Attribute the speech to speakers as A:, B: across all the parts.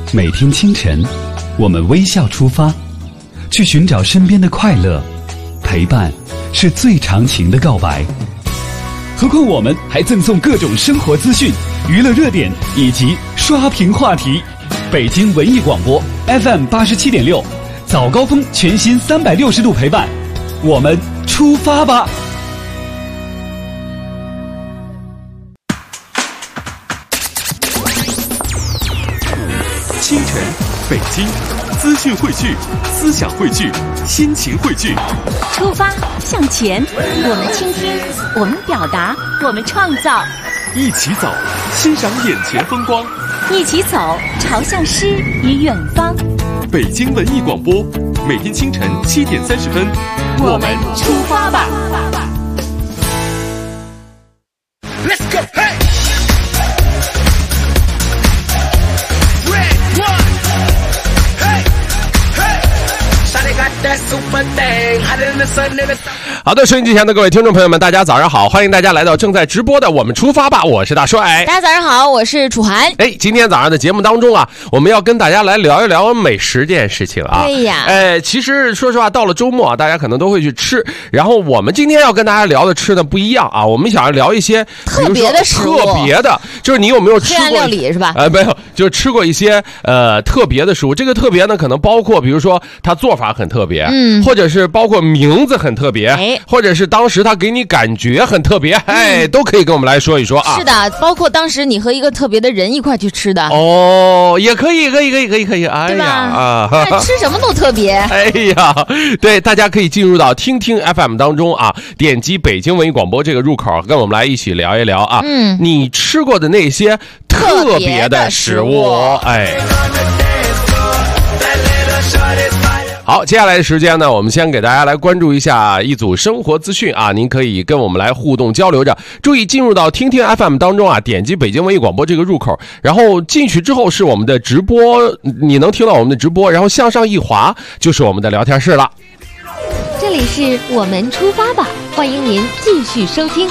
A: 每天清晨，我们微笑出发，去寻找身边的快乐。陪伴是最长情的告白。何况我们还赠送各种生活资讯、娱乐热点以及刷屏话题。北京文艺广播 FM87.6，早高峰全新360度陪伴，我们出发吧！
B: 清晨，北京，资讯汇聚，思想汇聚，心情汇聚。
C: 出发向前，我们倾听，我们表达，我们创造。
B: 一起走，欣赏眼前风光。
C: 一起走，朝向诗与远方。
B: 北京文艺广播，每天清晨7点30分，
C: 我们出发吧。
D: Let's go, hey! That super thing, hot in the sun in the sun.
E: 好的，收音机前的各位听众朋友们，大家早上好，欢迎大家来到正在直播的我们出发吧，我是大帅。
C: 大家早上好，我是楚涵。
E: 今天早上的节目当中啊，我们要跟大家来聊一聊美食这件事情啊。
C: 哎呀，
E: 其实说实话，到了周末啊，大家可能都会去吃。然后我们今天要跟大家聊的吃的不一样啊，我们想要聊一些
C: 特别的食物，
E: 特别的，就是你有没有吃过
C: 黑暗料理是吧？
E: 没有，就是吃过一些特别的食物。这个特别呢，可能包括比如说它做法很特别，或者是包括名字很特别，或者是当时它给你感觉很特别，都可以跟我们来说一说啊。
C: 是的，包括当时你和一个特别的人一块去吃的。
E: 哦，也可以，哎呀
C: 啊，吃什么都特别。
E: 哎呀，对，大家可以进入到听听 FM 当中啊，点击北京文艺广播这个入口，跟我们来一起聊一聊啊。你吃过的那些特别的食物，好，接下来的时间呢，我们先给大家来关注一下一组生活资讯啊，您可以跟我们来互动交流着。注意进入到听听 FM 当中啊，点击北京文艺广播这个入口，然后进去之后是我们的直播，你能听到我们的直播，然后向上一滑就是我们的聊天室了。
C: 这里是我们出发吧，欢迎您继续收听。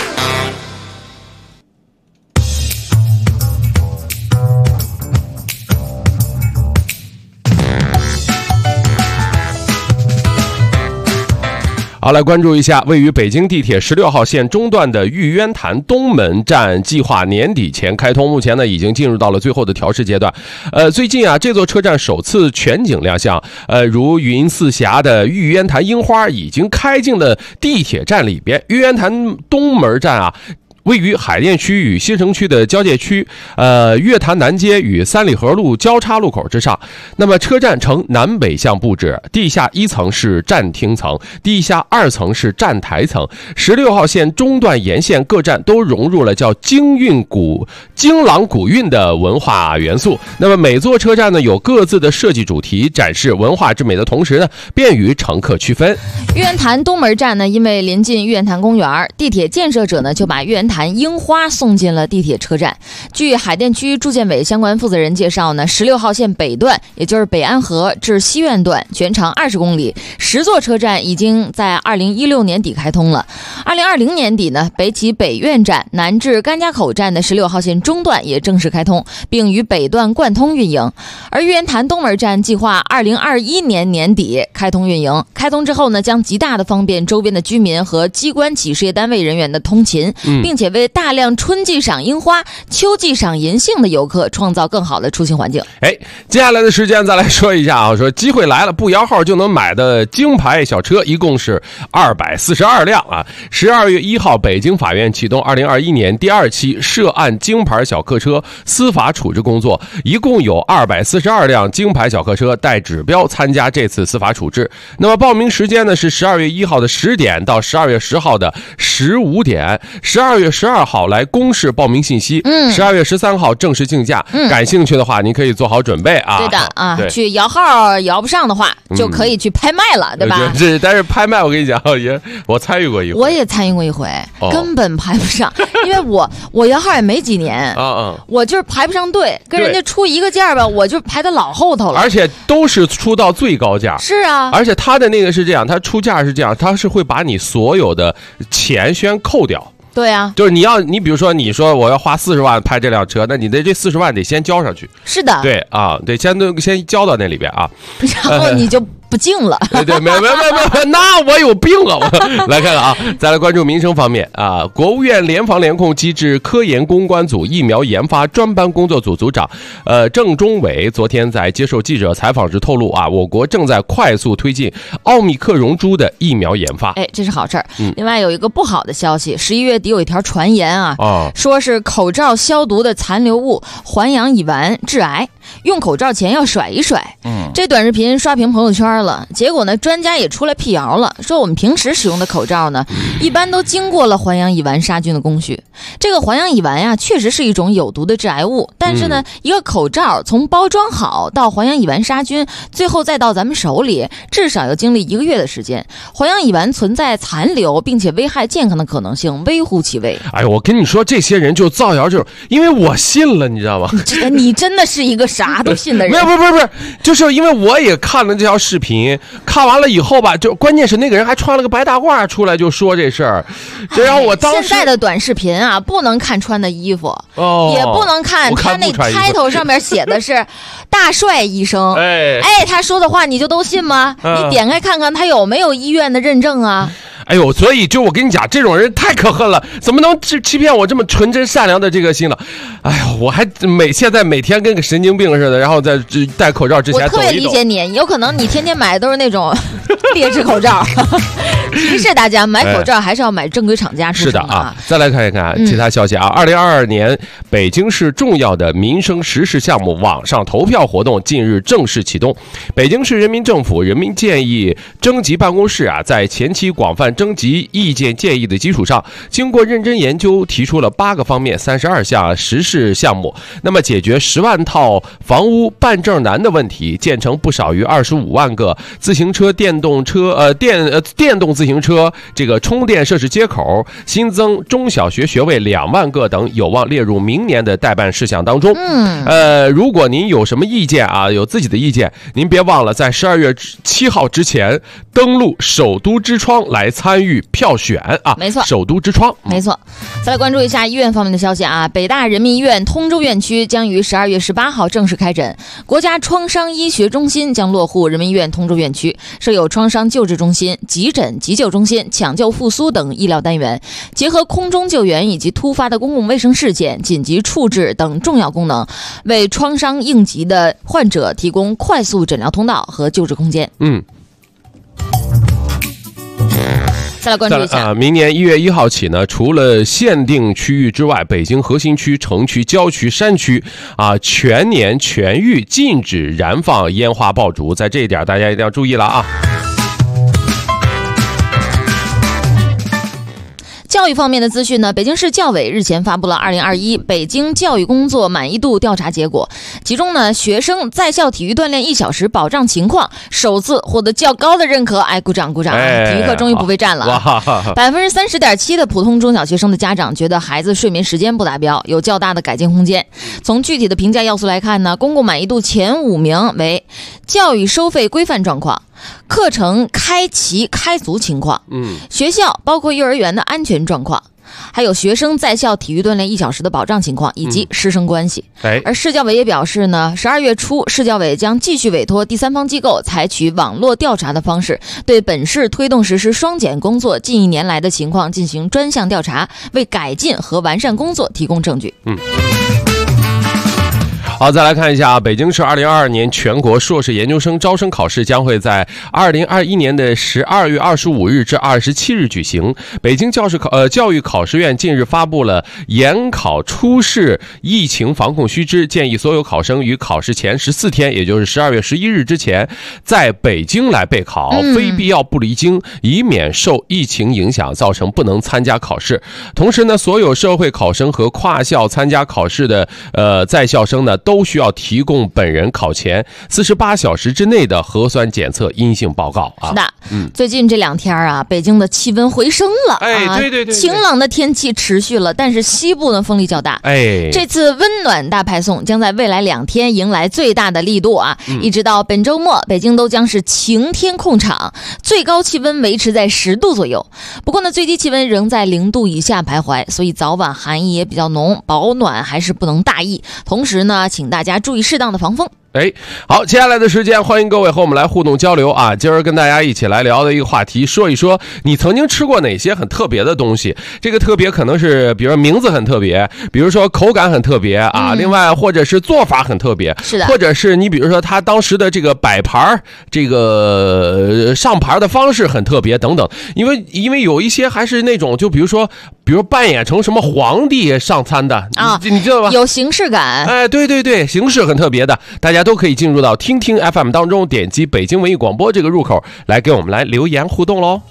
E: 好，来关注一下位于北京地铁16号线中段的玉渊潭东门站，计划年底前开通，目前呢已经进入到了最后的调试阶段。最近啊，这座车站首次全景亮相，如云四霞的玉渊潭樱花已经开进了地铁站里边。玉渊潭东门站啊，位于海淀区与新城区的交界区，月坛南街与三里河路交叉路口之上。那么车站呈南北向布置，地下1层是站厅层，地下2层是站台层。16号线中段沿线各站都融入了叫京朗古韵的文化元素。那么每座车站呢有各自的设计主题，展示文化之美的同时呢，便于乘客区分。
C: 玉渊潭东门站呢，因为临近玉渊潭公园，地铁建设者呢就把玉渊潭樱花送进了地铁车站。据海淀区住建委相关负责人介绍呢，16号线北段，也就是北安河至西苑段，全长20公里，10座车站已经在2016年底开通了。2020年底呢，北起北苑站、南至甘家口站的16号线中段也正式开通，并与北段贯通运营。而玉渊潭东门站计划2021年年底开通运营。开通之后呢，将极大的方便周边的居民和机关企事业单位人员的通勤，并且为大量春季赏樱花、秋季赏银杏的游客创造更好的出行环境。
E: 接下来的时间再来说一下啊，说机会来了，不摇号就能买的京牌小车一共是242辆啊。12月1号，北京法院启动2021年第2期涉案京牌小客车司法处置工作，一共有242辆京牌小客车带指标参加这次司法处置。那么报名时间呢是12月1号的10点到12月10号的15点，12月12号来公示报名信息，12月13号正式竞价。感兴趣的话，您可以做好准备啊。
C: 对的啊，去摇号摇不上的话，就可以去拍卖了，对吧？
E: 但是拍卖我跟你讲，我参与过一回，
C: 我也参与过一回，根本排不上，因为我摇号也没几年我就是排不上队，跟人家出一个价吧，我就排到老后头了，
E: 而且都是出到最高价。
C: 是啊，
E: 而且他的那个是这样，他出价是这样，他是会把你所有的钱先扣掉。
C: 对啊，
E: 就是你比如说你说我要花40万拍这辆车，那你的这40万得先交上去。
C: 是的，
E: 对啊，得先交到那里边啊，
C: 然后你就不敬了。
E: 对，没，那我有病啊！我来看看啊，再来关注民生方面啊，国务院联防联控机制科研攻关组疫苗研发专班工作组组长郑中伟昨天在接受记者采访时透露啊，我国正在快速推进奥密克戎株的疫苗研发。
C: 哎，这是好事儿。另外有一个不好的消息，11月底有一条传言啊，说是口罩消毒的残留物环氧乙烷致癌，用口罩前要甩一甩。这短视频刷屏朋友圈了，结果呢，专家也出来辟谣了，说我们平时使用的口罩呢，一般都经过了环氧乙烷杀菌的工序。这个环氧乙烷呀，确实是一种有毒的致癌物，但是呢，一个口罩从包装好到环氧乙烷杀菌，最后再到咱们手里，至少要经历1个月的时间。环氧乙烷存在残留，并且危害健康的可能性微乎其微。
E: 哎，我跟你说，这些人就造谣，就是因为我信了，你知道吗？
C: 你真的是一个啥都信的人。
E: 不是，就是因为我也看了这条视频，看完了以后吧，就关键是那个人还穿了个白大褂出来就说这事儿，然后我当时
C: 现在的短视频啊，不能看穿的衣服，也不能看他那开头上面写的是大帅医生，哎，他说的话你就都信吗？你点开看看他有没有医院的认证啊？
E: 哎呦，所以就我跟你讲，这种人太可恨了，怎么能欺骗我这么纯真善良的这个心了？哎呀，我还现在每天跟个神经病似的，然后在戴口罩之前走一走。
C: 我特别理解你，有可能你天天买的都是那种劣质口罩。提示大家，买口罩还是要买正规厂家出
E: 是的啊。再来看一看其他消息啊，2022年北京市重要的民生实事项目网上投票活动近日正式启动。北京市人民政府人民建议征集办公室啊，在前期广泛征集意见建议的基础上，经过认真研究，提出了8个方面32项实事项目。那么解决10万套房屋办证难的问题，建成不少于25万个自行车、电动自行车这个充电设施接口，新增中小学学位2万个等，有望列入明年的待办事项当中。如果您有什么意见啊，有自己的意见，您别忘了在12月7号之前登录首都之窗来参与票选啊。
C: 没错，
E: 首都之窗，
C: 没错。再来关注一下医院方面的消息啊，北大人民医院通州院区将于12月18号正式开诊，国家创伤医学中心将落户人民医院通州院区，设有创伤救治中心、急诊、急救中心、抢救复苏等医疗单元，结合空中救援以及突发的公共卫生事件、紧急处置等重要功能，为创伤应急的患者提供快速诊疗通道和救治空间。再来关注一下
E: 明年1月1号起呢，除了限定区域之外，北京核心区、城区、郊区、山区啊，全年全域禁止燃放烟花爆竹，在这一点大家一定要注意了啊。
C: 教育方面的资讯呢，北京市教委日前发布了2021北京教育工作满意度调查结果，其中呢，学生在校体育锻炼1小时保障情况首次获得较高的认可，鼓掌鼓掌，体育课终于不被占了。30.7%的普通中小学生的家长觉得孩子睡眠时间不达标，有较大的改进空间。从具体的评价要素来看呢，公共满意度前5名为教育收费规范状况、课程开齐开足情况，学校包括幼儿园的安全状况，还有学生在校体育锻炼1小时的保障情况以及师生关系。而市教委也表示呢，12月初市教委将继续委托第三方机构采取网络调查的方式，对本市推动实施双减工作近1年来的情况进行专项调查，为改进和完善工作提供证据。
E: 好，再来看一下北京市2022年全国硕士研究生招生考试将会在2021年的12月25日至27日举行。北京教育考试院近日发布了研考初试疫情防控须知，建议所有考生于考试前14天，也就是12月11日之前，在北京来备考，非必要不离京，以免受疫情影响造成不能参加考试。同时呢，所有社会考生和跨校参加考试的在校生呢， 都需要提供本人考前48小时之内的核酸检测阴性报告啊。
C: 是的，最近这2天啊，北京的气温回升了，
E: 对，
C: 晴朗的天气持续了，但是西部呢风力较大，这次温暖大派送将在未来2天迎来最大的力度啊，一直到本周末，北京都将是晴天控场，最高气温维持在10度左右。不过呢，最低气温仍在0度以下徘徊，所以早晚寒意也比较浓，保暖还是不能大意。同时呢，请大家注意适当的防风。
E: 好，接下来的时间欢迎各位和我们来互动交流啊！今儿跟大家一起来聊的一个话题，说一说你曾经吃过哪些很特别的东西。这个特别可能是比如名字很特别，比如说口感很特别啊，另外或者是做法很特别，
C: 是的，
E: 或者是你比如说他当时的这个摆盘，这个上盘的方式很特别等等。因为有一些还是那种就比如扮演成什么皇帝上餐的啊，你知道吧？
C: 有形式感。
E: 对，形式很特别的，大家都可以进入到听听 FM 当中，点击北京文艺广播这个入口来给我们来留言互动喽。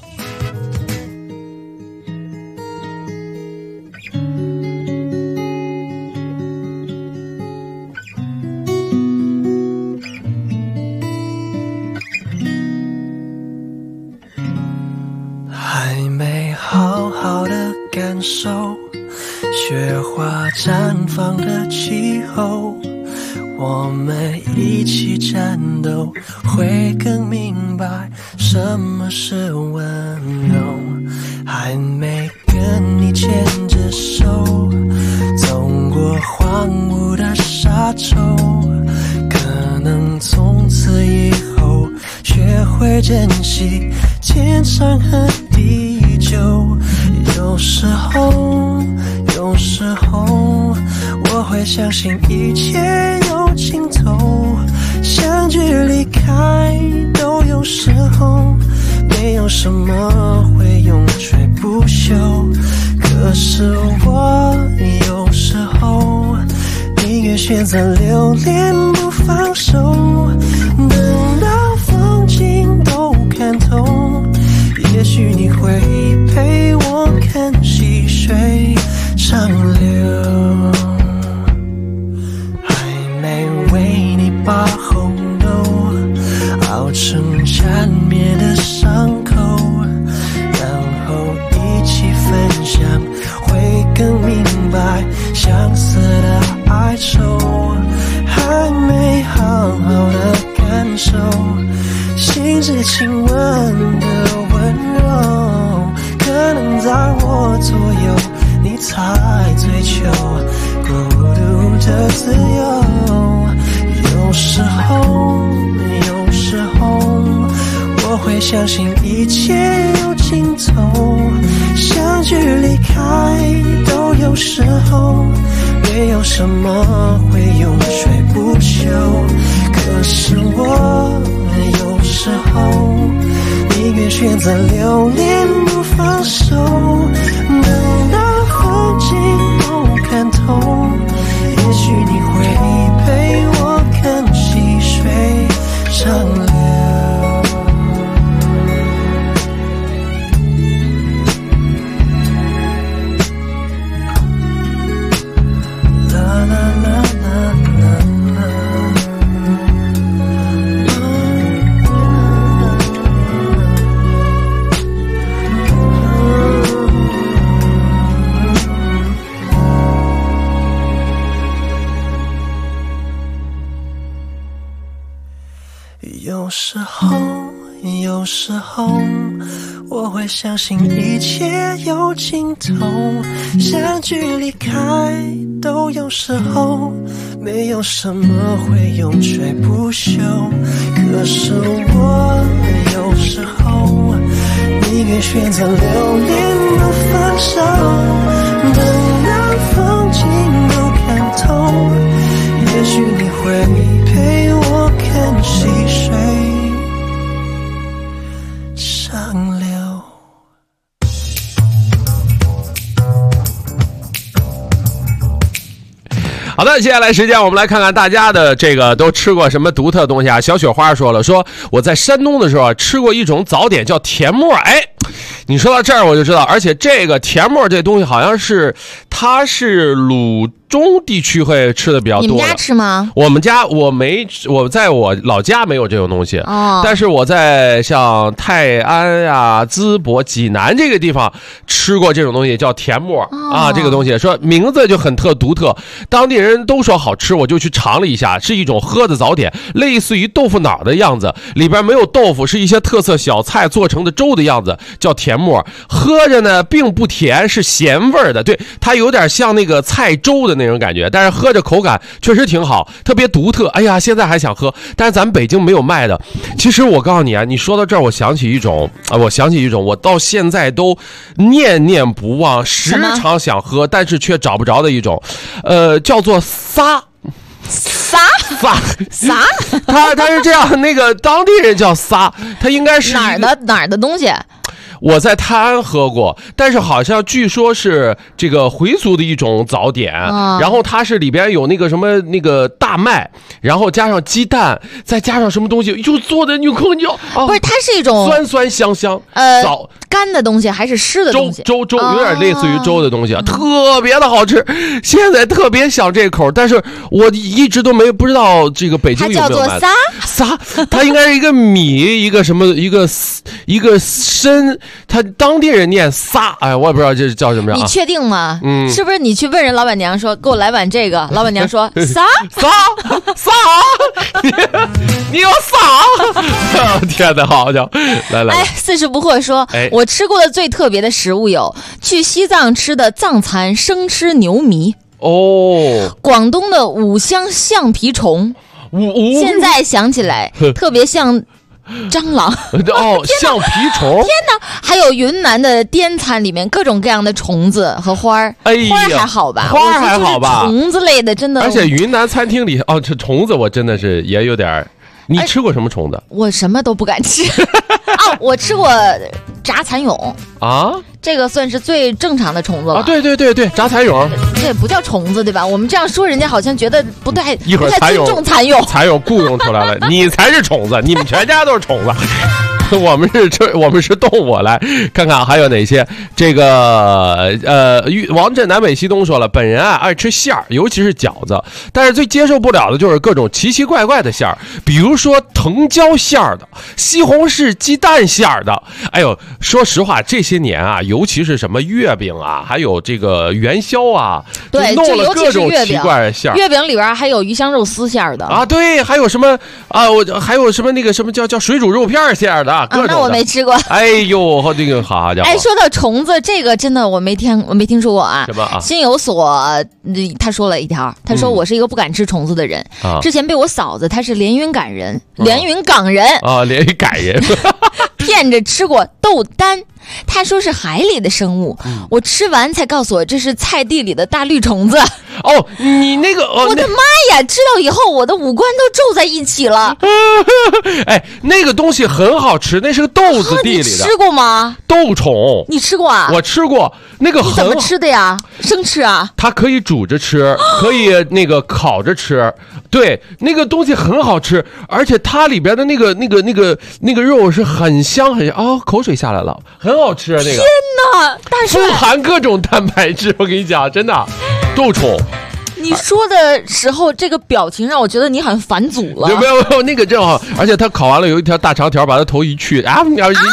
F: 还没好好的感受雪花绽放的气候，我们一起战斗，会更明白什么是温柔。还没跟你牵着手走过荒芜的沙洲，可能从此以后学会珍惜天长和地久。有时候我会相信一切有尽头，相聚离开都有时候，没有什么会永垂不朽。可是我有时候宁愿选择留恋不放手，等到风景都看透，也许你会陪我看细水长流。还没为你把红豆熬成缠绵的伤口，然后一起分享，会更明白相似的哀愁。还没好好的感受心之亲吻的温柔，可能在我左右你才追求孤独的自由。有时候我会相信一切有尽头，相聚离开都有时候，没有什么会永垂不朽。可是我有时候宁愿选择留恋不放手，等到风景都看透，也许你会陪我看细水长流。有时候我会相信一切有尽头，相聚离开都有时候，没有什么会永垂不朽。可是我有时候宁愿选择留恋不放手，等到风景都看透，也许你会陪我看细水长流。
E: 好的，接下来时间我们来看看大家的这个都吃过什么独特东西啊。小雪花说了，说我在山东的时候啊，吃过一种早点叫甜沫， 你说到这儿我就知道，而且这个甜沫这东西好像是它是鲁中地区会吃的比较多的。
C: 你们家吃吗？
E: 我们家我在我老家没有这种东西，但是我在像泰安呀、淄博、济南这个地方吃过这种东西，叫甜沫啊。这个东西说名字就很独特，当地人都说好吃，我就去尝了一下，是一种喝的早点，类似于豆腐脑的样子，里边没有豆腐，是一些特色小菜做成的粥的样子，叫甜沫。喝着呢并不甜，是咸味的，对，它有点像那个菜粥的那种感觉，但是喝着口感确实挺好，特别独特。哎呀，现在还想喝，但是咱们北京没有卖的。其实我告诉你啊，你说到这儿，我想起一种我到现在都念念不忘，时常想喝，但是却找不着的一种，叫做撒。它是这样，那个当地人叫撒，它应该是
C: 哪儿的东西？
E: 我在泰安喝过，但是好像据说是这个回族的一种早点，然后它是里边有那个什么那个大麦，然后加上鸡蛋，再加上什么东西，就做的你空叫，
C: 不是，它是一种
E: 酸酸香香
C: 干的东西还是湿的东西？
E: 粥有点类似于粥的东西，特别的好吃。现在特别想这口，但是我一直都不知道这个北京有没有卖。它叫做撒，它应该是一个米，一个什么一个参，他当地人念撒，哎，我也不知道这是叫什么样。
C: 你确定吗？是不是你去问人老板娘说给我来碗这个，老板娘说撒，
E: 你有撒？天哪，好家伙！来，
C: 哎，四十不惑说，我吃过的最特别的食物有去西藏吃的藏餐生吃牛糜广东的五香橡皮虫，现在想起来特别像蟑螂
E: 橡皮虫！
C: 天哪！还有云南的滇餐里面各种各样的虫子和花儿，花儿还好吧？
E: 花儿还好吧？
C: 虫子类的真的，
E: 而且云南餐厅里这虫子我真的是也有点。你吃过什么虫子？
C: 我什么都不敢吃我吃过炸蚕蛹啊，这个算是最正常的虫子了。
E: 对，炸蚕蛹，
C: 这也不叫虫子对吧？我们这样说，人家好像觉得不太
E: 一会儿
C: 尊重蚕蛹，
E: 蚕蛹雇佣出来了，你才是虫子，你们全家都是虫子。我们是动物，来看看还有哪些。这个王震南北西东说了，本人爱吃馅儿，尤其是饺子，但是最接受不了的就是各种奇奇怪怪的馅儿，比如说藤椒馅儿的、西红柿鸡蛋馅儿的。哎呦，说实话，这些年尤其是什么月饼还有这个元宵
C: 对，
E: 弄了各种奇怪的馅儿。
C: 月饼里边还有鱼香肉丝馅儿的
E: 对，还有什么还有什么那个什么叫水煮肉片馅儿的。
C: 那我没吃过。
E: 哎呦，这个好家伙！
C: 哎，说到虫子，这个真的我没听说过
E: 什么
C: 心有所，他说了一条，他说我是一个不敢吃虫子的人。之前被我嫂子，她是连云港人，连云港人骗着吃过豆丹。他说是海里的生物，我吃完才告诉我这是菜地里的大绿虫子。
E: 你那个
C: 我的妈呀！知道以后我的五官都皱在一起了。
E: 哎，那个东西很好吃，那是个豆子地里的。
C: 你吃过吗？
E: 豆虫，
C: 你吃过啊？
E: 我吃过，那个
C: 你怎么吃的呀？生吃啊？
E: 它可以煮着吃，可以那个烤着吃。对，那个东西很好吃，而且它里边的那个肉是很香很香。口水下来了，很好吃啊！那个
C: 天哪，大帅，
E: 富含各种蛋白质，我跟你讲，真的，豆虫。
C: 你说的时候，这个表情让我觉得你很返祖了。
E: 没有，那个正好，而且它烤完了有一条大长条，把它头一去，一条。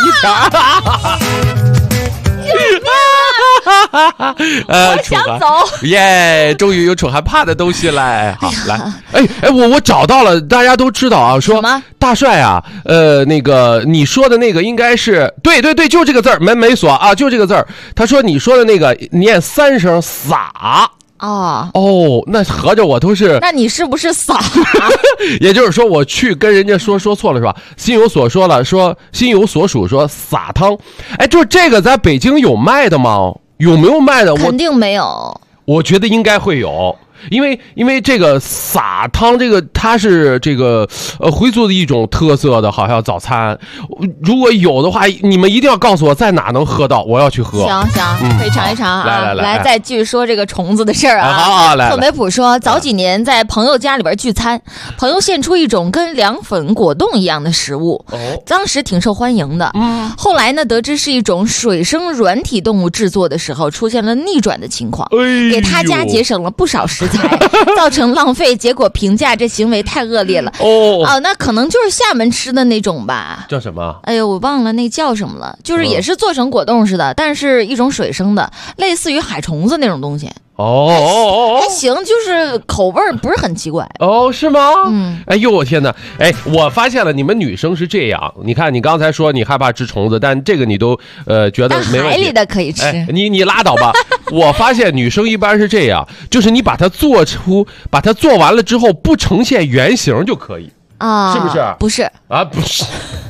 C: 我想走
E: 耶！终于有楚涵怕的东西来，好来，我找到了，大家都知道说大帅那个你说的那个应该是对，就这个字儿，门没锁就这个字儿。他说你说的那个念3声撒。那合着我都是，
C: 那你是不是撒？
E: 也就是说，我去跟人家说错了是吧？心有所说了，说心有所属，说撒汤。就是这个在北京有卖的吗？有没有卖的？
C: 肯定没有。
E: 我觉得应该会有。 因为这个撒汤，这个它是这个回族的一种特色的，好像早餐。如果有的话，你们一定要告诉我在哪能喝到，我要去喝。
C: 行，可以尝一尝啊。
E: 来，
C: 再继续说这个虫子的事儿啊。
E: 好，来。
C: 特梅普说，早几年在朋友家里边聚餐，朋友献出一种跟凉粉果冻一样的食物，当时挺受欢迎的。后来呢，得知是一种水生软体动物制作的时候，出现了逆转的情况，给他家节省了不少食材，造成浪费，结果评价这行为太恶劣了。那可能就是厦门吃的那种吧？
E: 叫什么？
C: 哎呦，我忘了那叫什么了，就是也是做成果冻似的，但是一种水生的，类似于海虫子那种东西。还行，就是口味不是很奇怪。
E: 是吗？哎呦我天哪！哎，我发现了，你们女生是这样。你看，你刚才说你害怕吃虫子，但这个你都觉得没问题。
C: 海里的可以吃。
E: 你拉倒吧。我发现女生一般是这样，就是你把它做完了之后不呈现原形就可以啊？是不是？
C: 不是啊，
E: 不是。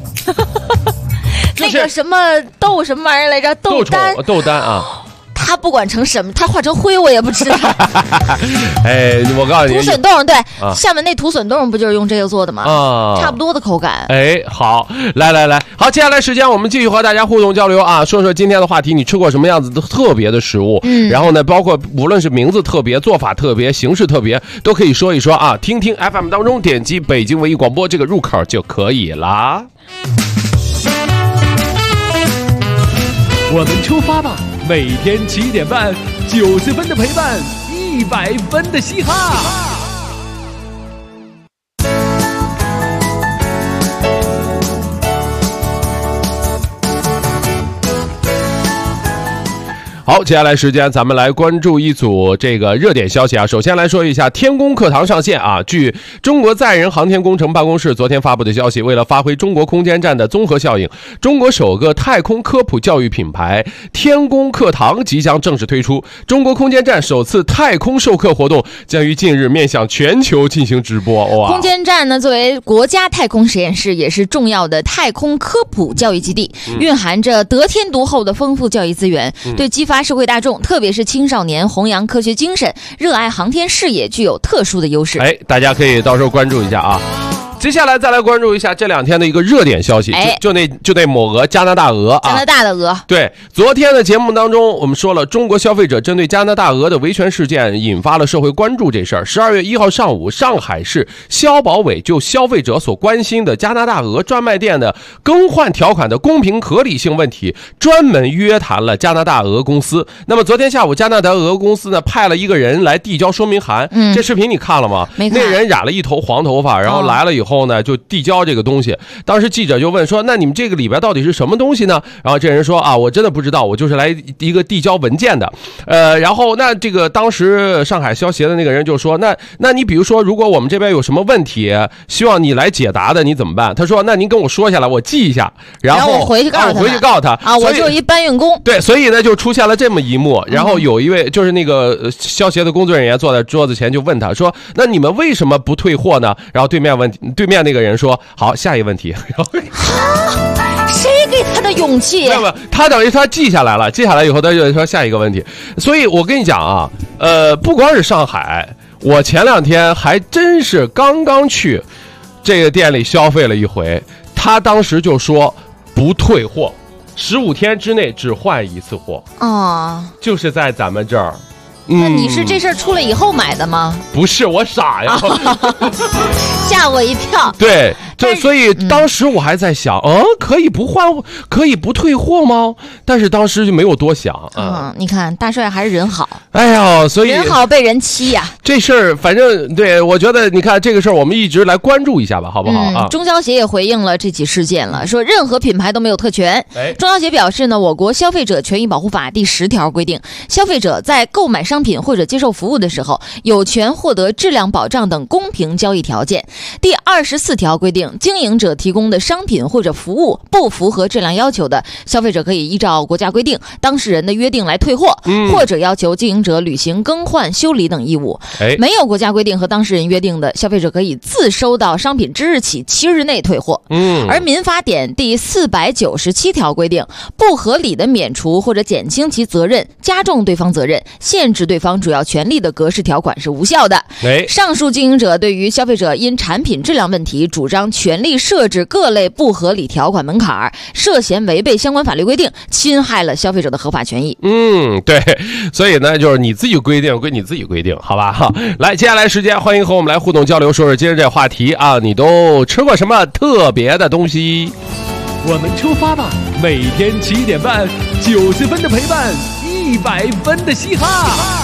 C: 那个什么豆什么玩意儿来着？豆
E: 丹啊。
C: 它不管成什么，它化成灰我也不知道。
E: 哎，我告诉你，
C: 土笋冻，对，厦门那土笋冻不就是用这个做的吗？差不多的口感。
E: 哎，好，来，好，接下来时间我们继续和大家互动交流啊，说说今天的话题，你吃过什么样子的特别的食物？然后呢，包括无论是名字特别、做法特别、形式特别，都可以说一说啊。听听 FM 当中点击北京文艺广播这个入口就可以啦。
A: 我们出发吧！每天7点半，90分的陪伴，100分的嘻哈。
E: 好，接下来时间咱们来关注一组这个热点消息啊。首先来说一下天宫课堂上线啊。据中国载人航天工程办公室昨天发布的消息，为了发挥中国空间站的综合效应，中国首个太空科普教育品牌天宫课堂即将正式推出。中国空间站首次太空授课活动将于近日面向全球进行直播。
C: 空间站呢，作为国家太空实验室，也是重要的太空科普教育基地，蕴含着得天独厚的丰富教育资源，对激发社会大众，特别是青少年弘扬科学精神、热爱航天事业具有特殊的优势。
E: 哎，大家可以到时候关注一下啊。接下来再来关注一下这2天的一个热点消息，就那抹鹅，加拿大鹅啊，
C: 加拿大的鹅。
E: 对，昨天的节目当中，我们说了，中国消费者针对加拿大鹅的维权事件引发了社会关注这事儿。12月1号上午，上海市消保委就消费者所关心的加拿大鹅专卖店的更换条款的公平合理性问题，专门约谈了加拿大鹅公司。那么昨天下午，加拿大鹅公司呢派了一个人来递交说明函。这视频你看了吗？
C: 没看。
E: 那人染了一头黄头发，然后来了以后呢，就递交这个东西。当时记者就问说，那你们这个里边到底是什么东西呢？然后这人说啊，我真的不知道，我就是来一个递交文件的。然后那这个当时上海消协的那个人就说，那你比如说，如果我们这边有什么问题，希望你来解答的，你怎么办？他说，那您跟我说下来，我记一下，然后
C: 我回去告诉他啊，我就是一搬运工。
E: 对，所以呢就出现了这么一幕。然后有一位就是那个消协的工作人员坐在桌子前就问他说，那你们为什么不退货呢？然后对面那个人说，好，下一个问题。
C: 谁给他的勇气？
E: 不，他等于他记下来了，记下来以后他就说下一个问题。所以我跟你讲啊，不光是上海，我前2天还真是刚刚去这个店里消费了一回，他当时就说不退货，15天之内只换1次货。就是在咱们这儿。
C: 那你是这事儿出来以后买的吗？
E: 不是，我傻呀，
C: 吓我一跳。
E: 对，所以当时我还在想，可以不换，可以不退货吗？但是当时就没有多想。
C: 你看大帅还是人好。
E: 哎呀，所以
C: 人好被人欺呀。这
E: 事儿反正对我觉得，你看这个事儿我们一直来关注一下吧，好不好啊？
C: 中消协也回应了这起事件了，说任何品牌都没有特权。中消协表示呢，我国消费者权益保护法第10条规定，消费者在购买商品或者接受服务的时候，有权获得质量保障等公平交易条件。第24条规定，经营者提供的商品或者服务不符合质量要求的，消费者可以依照国家规定、当事人的约定来退货，或者要求经营者履行更换、修理等义务。没有国家规定和当事人约定的，消费者可以自自收到商品之日起7日内退货。而民法典第497条规定，不合理的免除或者减轻其责任、加重对方责任、限制对方主要权利的格式条款是无效的。上述经营者对于消费者因产品质量问题主张权利设置各类不合理条款门槛，涉嫌违背相关法律规定，侵害了消费者的合法权益。
E: 对，所以呢，就是你自己规定归你自己规定，好吧？好，来，接下来时间欢迎和我们来互动交流，说说今日这话题啊，你都吃过什么特别的东西？
A: 我们出发吧！每天7点半，90分的陪伴，100分的嘻哈。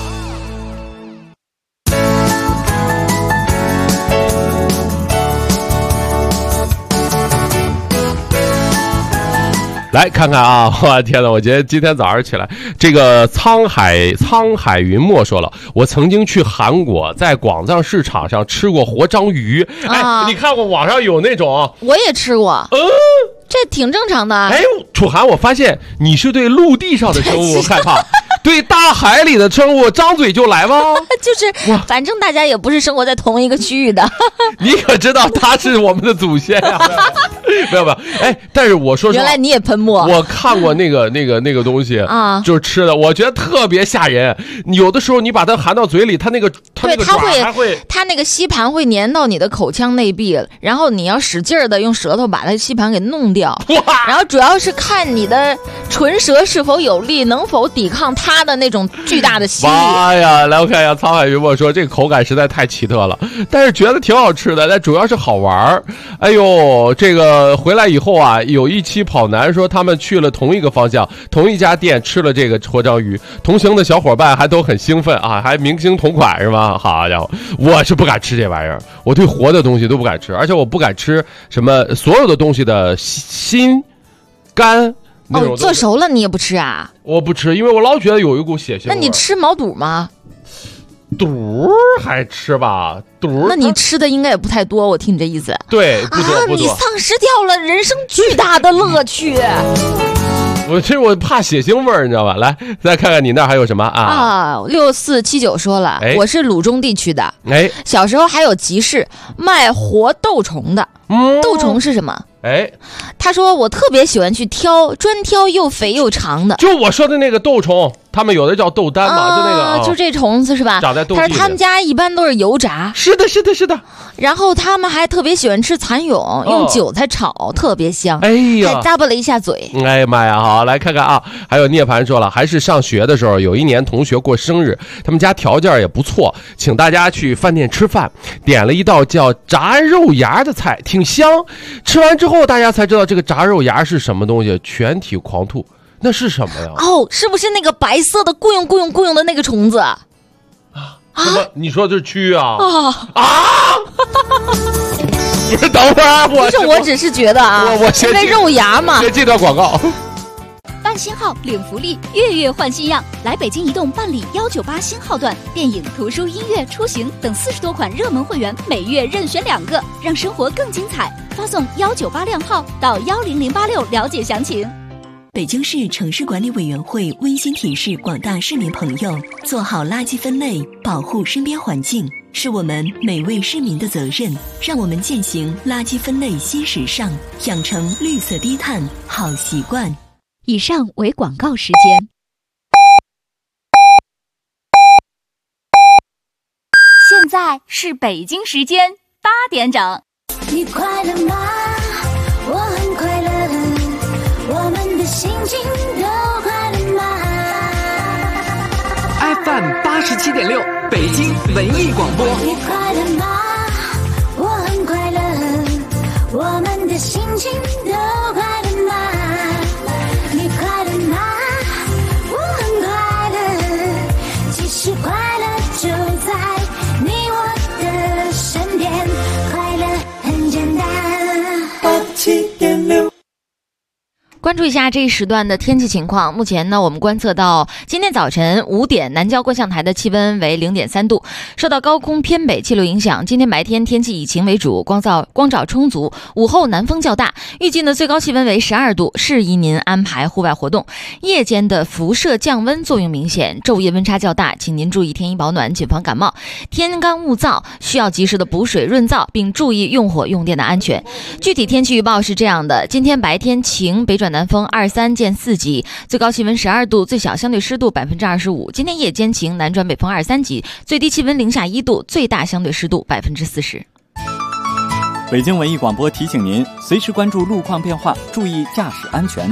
E: 来看看啊！我天哪！我觉得今天早上起来，这个沧海云墨说了，我曾经去韩国，在广藏市场上吃过活章鱼。你看过网上有那种？
C: 我也吃过。这挺正常的。
E: 楚涵，我发现你是对陆地上的生物害怕。对大海里的生物张嘴就来吗？
C: 就是反正大家也不是生活在同一个区域的。
E: 你可知道他是我们的祖先呀？没有，但是我说实话，
C: 原来你也喷墨。
E: 我看过那个东西啊，就是吃的，我觉得特别吓人。有的时候你把它含到嘴里，它那个爪还会，
C: 它那个吸盘会粘到你的口腔内壁，然后你要使劲的用舌头把它吸盘给弄掉。然后主要是看你的唇舌是否有力，能否抵抗它的那种巨大的吸力。
E: 哎呀，来我看一下，沧海云墨说这个口感实在太奇特了，但是觉得挺好吃的，但主要是好玩。哎呦，这个回来以后啊，有一期跑男说他们去了同一个方向，同一家店吃了这个活章鱼，同行的小伙伴还都很兴奋啊，还明星同款是吗？好家伙，我是不敢吃这玩意儿，我对活的东西都不敢吃，而且我不敢吃什么所有的东西的心肝。
C: 做熟了你也不吃啊？
E: 我不吃，因为我老觉得有一股血腥味。
C: 那你吃毛肚吗？
E: 肚还吃吧，肚。
C: 那你吃的应该也不太多，我听你这意思。
E: 对，不多不多。
C: 你丧失掉了人生巨大的乐趣。
E: 我怕血腥味儿，你知道吧？来，再看看你那儿还有什么啊
C: ？6479说了，我是鲁中地区的。小时候还有集市卖活豆虫的。豆虫是什么？他说我特别喜欢去挑，专挑又肥又长的。
E: 就我说的那个豆虫，他们有的叫豆丹嘛，就那个
C: 就这虫子是吧？
E: 长在豆地里。
C: 他说他们家一般都是油炸。
E: 是的。
C: 然后他们还特别喜欢吃蚕蛹，用韭菜炒，特别香。
E: 哎呀，
C: 还咂巴了一下嘴。
E: 哎呀妈呀！好，来看看啊，还有涅槃说了，还是上学的时候，有一年同学过生日，他们家条件也不错，请大家去饭店吃饭，点了一道叫炸肉芽的菜，挺香。吃完之后，大家才知道这个炸肉芽是什么东西，全体狂吐。那是什么呀？
C: 是不是那个白色的雇佣的那个虫子？
E: 什么？你说这是蛆啊？不是，等会儿
C: 我只是觉得因为肉芽嘛。
E: 这段广告。
G: 办新号领福利，月月换新样。来北京移动办理198新号段，电影、图书、音乐、出行等40多款热门会员，每月任选2个，让生活更精彩。发送198靓号到10086了解详情。
H: 北京市城市管理委员会温馨提示广大市民朋友，做好垃圾分类，保护身边环境，是我们每位市民的责任。让我们践行垃圾分类新时尚，养成绿色低碳好习惯。
G: 以上为广告时间。现在是北京时间8点整。
I: 你快乐吗？我很快乐，我们的心情都快乐吗
A: ？FM87.6，北京文艺广播。
I: 你快乐吗？我很快乐，我们的心情都快乐吗？你快乐吗？我很快乐，其实快乐就在你我的身边，快乐很简单。87.6，
C: 关注一下这一时段的天气情况。目前呢，我们观测到今天早晨5点，南郊观象台的气温为0.3度。受到高空偏北气流影响，今天白天天气以晴为主，光照充足，午后南风较大。预计呢最高气温为12度，适宜您安排户外活动。夜间的辐射降温作用明显，昼夜温差较大，请您注意添衣保暖，谨防感冒。天干物燥，需要及时的补水润燥，并注意用火用电的安全。具体天气预报是这样的：今天白天晴，北转南风23见4级，最高气温12度，最小相对湿度25%。今天夜间晴，南转北风23级，最低气温零下1度，最大相对湿度40%。
J: 北京文艺广播提醒您，随时关注路况变化，注意驾驶安全。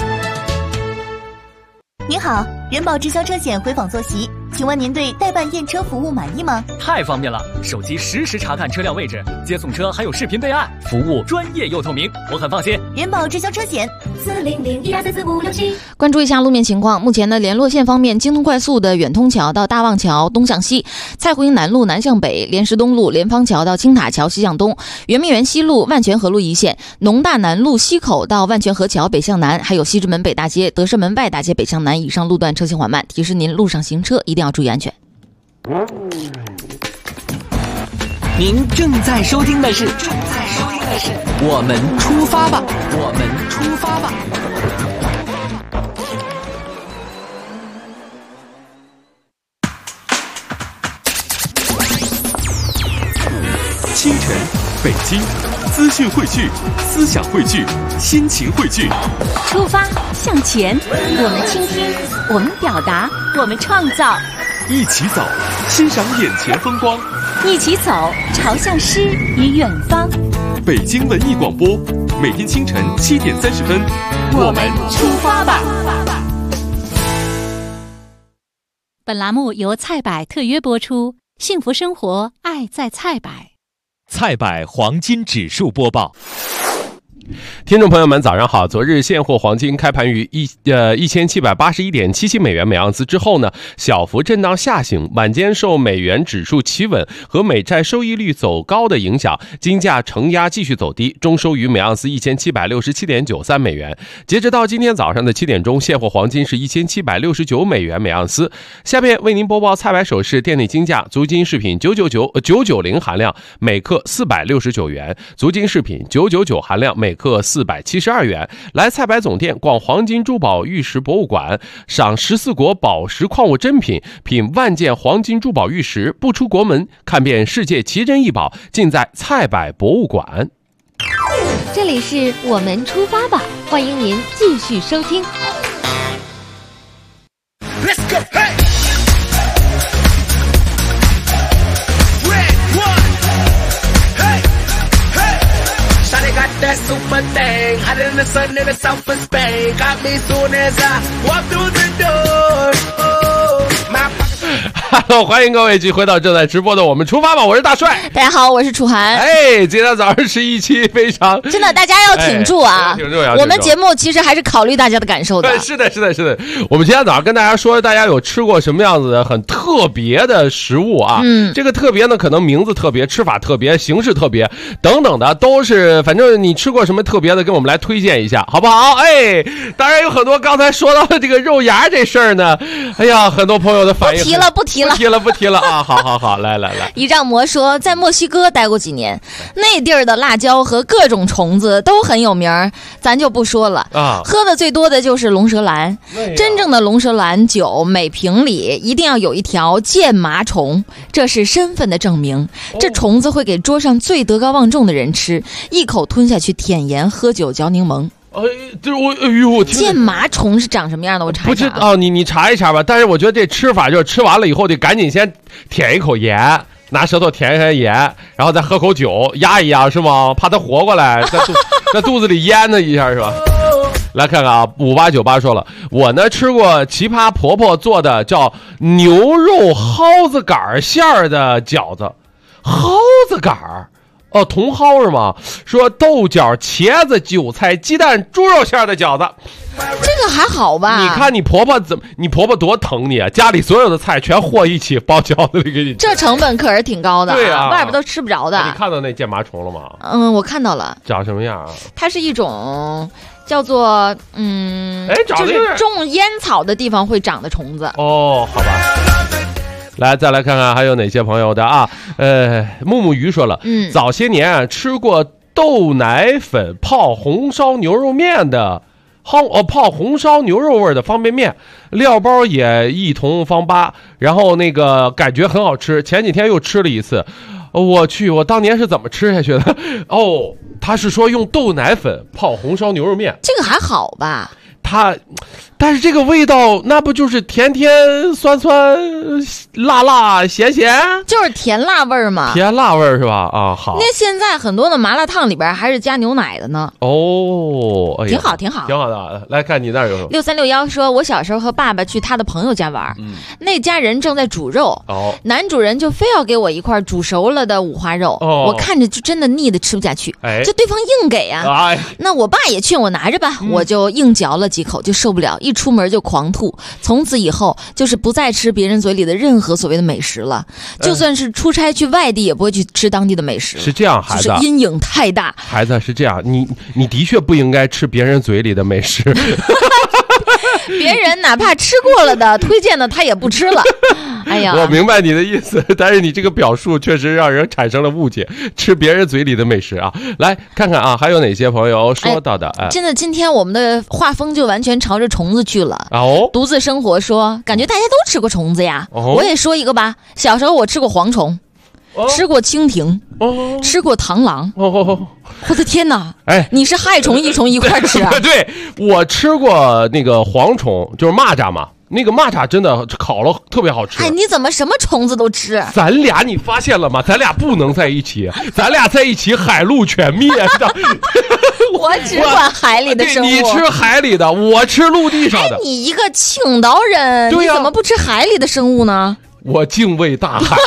K: 您好，人保直销车险回访坐席，请问您对代办验车服务满意吗？
L: 太方便了，手机实时查看车辆位置，接送车还有视频备案，服务专业又透明，我很放心。
K: 人保直销车险
I: 40012344567。
C: 关注一下路面情况。目前呢，联络线方面，京通快速的远通桥到大望桥东向西，蔡湖营南路南向北，莲石东路莲芳桥到青塔桥西向东，圆明园西路万泉河路一线，农大南路西口到万泉河桥北向南，还有西直门北大街、德胜门外大街北向南以上路段车行缓慢，提示您路上行车一定要注意安全。
M: 您正在收听的是我们出发吧，我们出发吧。
B: 清晨，北京，资讯汇聚，思想汇聚，心情汇聚。
G: 出发向前，我们倾听，我们表达，我们创造。
B: 一起走，欣赏眼前风光。
G: 一起走，朝向诗与远方。
B: 北京文艺广播，每天清晨7点30分，我们出发吧。
N: 本栏目由菜百特约播出，幸福生活，爱在菜百。
O: 菜百黄金指数播报。
E: 听众朋友们，早上好！昨日现货黄金开盘于1781.77美元每盎司之后呢，小幅震荡下行。晚间受美元指数企稳和美债收益率走高的影响，金价承压继续走低，终收于每盎司1767.93美元。截止到今天早上的7点钟，现货黄金是1769美元每盎司。下面为您播报菜百首饰店内金价：足金饰品990含量每克469元，足金饰品999含量每克472元。来菜百总店逛黄金珠宝玉石博物馆，赏14国宝石矿物珍品，品万件黄金珠宝玉石，不出国门，看遍世界奇珍异宝，尽在菜百博物馆。
P: 这里是我们出发吧，欢迎您继续收听。
D: Let's go, hey! Got that super thing, hotter than the sun in the south of Spain. Got me soon as I walk through the door. Oh, my
E: Hello， 欢迎各位继续回到正在直播的我们出发吧，我是大帅。
C: 大家好，我是楚涵。
E: 哎，今天早上是一期非常
C: 真的，大家要挺住啊！
E: 挺住呀！
C: 我们节目其实还是考虑大家的感受的。
E: 是的。我们今天早上跟大家说，大家有吃过什么样子的很特别的食物啊？这个特别呢，可能名字特别，吃法特别，形式特别等等的，都是反正你吃过什么特别的，跟我们来推荐一下，好不好？哎，当然有很多刚才说到的这个肉芽这事儿呢，哎呀，很多朋友的反应
C: 不提了
E: 啊！好，来。
C: 一丈魔说，在墨西哥待过几年，那地儿的辣椒和各种虫子都很有名，咱就不说了啊。喝的最多的就是龙舌兰，真正的龙舌兰酒每瓶里一定要有一条剑麻虫，这是身份的证明。这虫子会给桌上最德高望重的人吃，一口吞下去，舔盐、喝酒、嚼柠檬。
E: 我
C: 剑麻虫是长什么样的？我查一查。
E: 不知道，你查一查吧。但是我觉得这吃法就是吃完了以后得赶紧先舔一口盐，拿舌头舔一下盐，然后再喝口酒压一压，是吗？怕它活过来，在肚子里腌它一下，是吧？来看看啊，5898说了，我呢吃过奇葩婆婆做的叫牛肉蒿子杆馅儿的饺子，蒿子杆儿。哦，茼蒿是吗？说豆角、茄子、韭菜、鸡蛋、猪肉馅的饺子，
C: 这个还好吧？
E: 你看你婆婆你婆婆多疼你啊！家里所有的菜全和一起包饺子里给你，
C: 这成本可是挺高的，
E: 对啊，
C: 外边都吃不着的。
E: 你看到那剑麻虫了吗？
C: 我看到了。
E: 长什么样啊？
C: 它是一种叫做就是种烟草的地方会长的虫子。
E: 哦，好吧。来，再来看看还有哪些朋友的啊？木木鱼说了，早些年吃过豆奶粉泡红烧牛肉面的。泡红烧牛肉味的方便面，料包也一同方8，然后那个感觉很好吃。前几天又吃了一次，我去，我当年是怎么吃下去的？哦，他是说用豆奶粉泡红烧牛肉面，
C: 这个还好吧？
E: 但是这个味道，那不就是甜甜酸酸辣辣咸咸，
C: 就是甜辣味儿嘛？
E: 甜辣味儿是吧？啊，好。
C: 那现在很多的麻辣烫里边还是加牛奶的呢。
E: 哦，哎、
C: 挺好，挺好，
E: 挺好的。来看你那儿有
C: 6361说，我小时候和爸爸去他的朋友家玩，那家人正在煮肉，男主人就非要给我一块煮熟了的五花肉，我看着就真的腻得吃不下去，就对方硬给啊。那我爸也劝我拿着吧，我就硬嚼了几口就受不了，一出门就狂吐。从此以后就是不再吃别人嘴里的任何所谓的美食了，就算是出差去外地也不会去吃当地的美食。
E: 是这样，孩子，
C: 就是阴影太大。
E: 孩子是这样，你的确不应该吃别人嘴里的美食。
C: 别人哪怕吃过了的推荐的他也不吃了。哎呀，
E: 我明白你的意思，但是你这个表述确实让人产生了误解，吃别人嘴里的美食啊。来看看啊，还有哪些朋友说到的？
C: 真的，今天我们的画风就完全朝着虫子去了。独自生活说，感觉大家都吃过虫子呀。我也说一个吧，小时候我吃过蝗虫，吃过蜻蜓，吃过螳螂。我的天哪！你是害虫益虫一块吃啊？
E: 对，我吃过那个蝗虫，就是蚂蚱嘛。那个蚂蚱真的烤了特别好吃。
C: 你怎么什么虫子都吃？
E: 咱俩你发现了吗？咱俩不能在一起，咱俩在一起海陆全灭。
C: 我只管海里的生物，
E: 你吃海里的，我吃陆地上的。
C: 你一个青岛人，你怎么不吃海里的生物呢？
E: 我敬畏大海。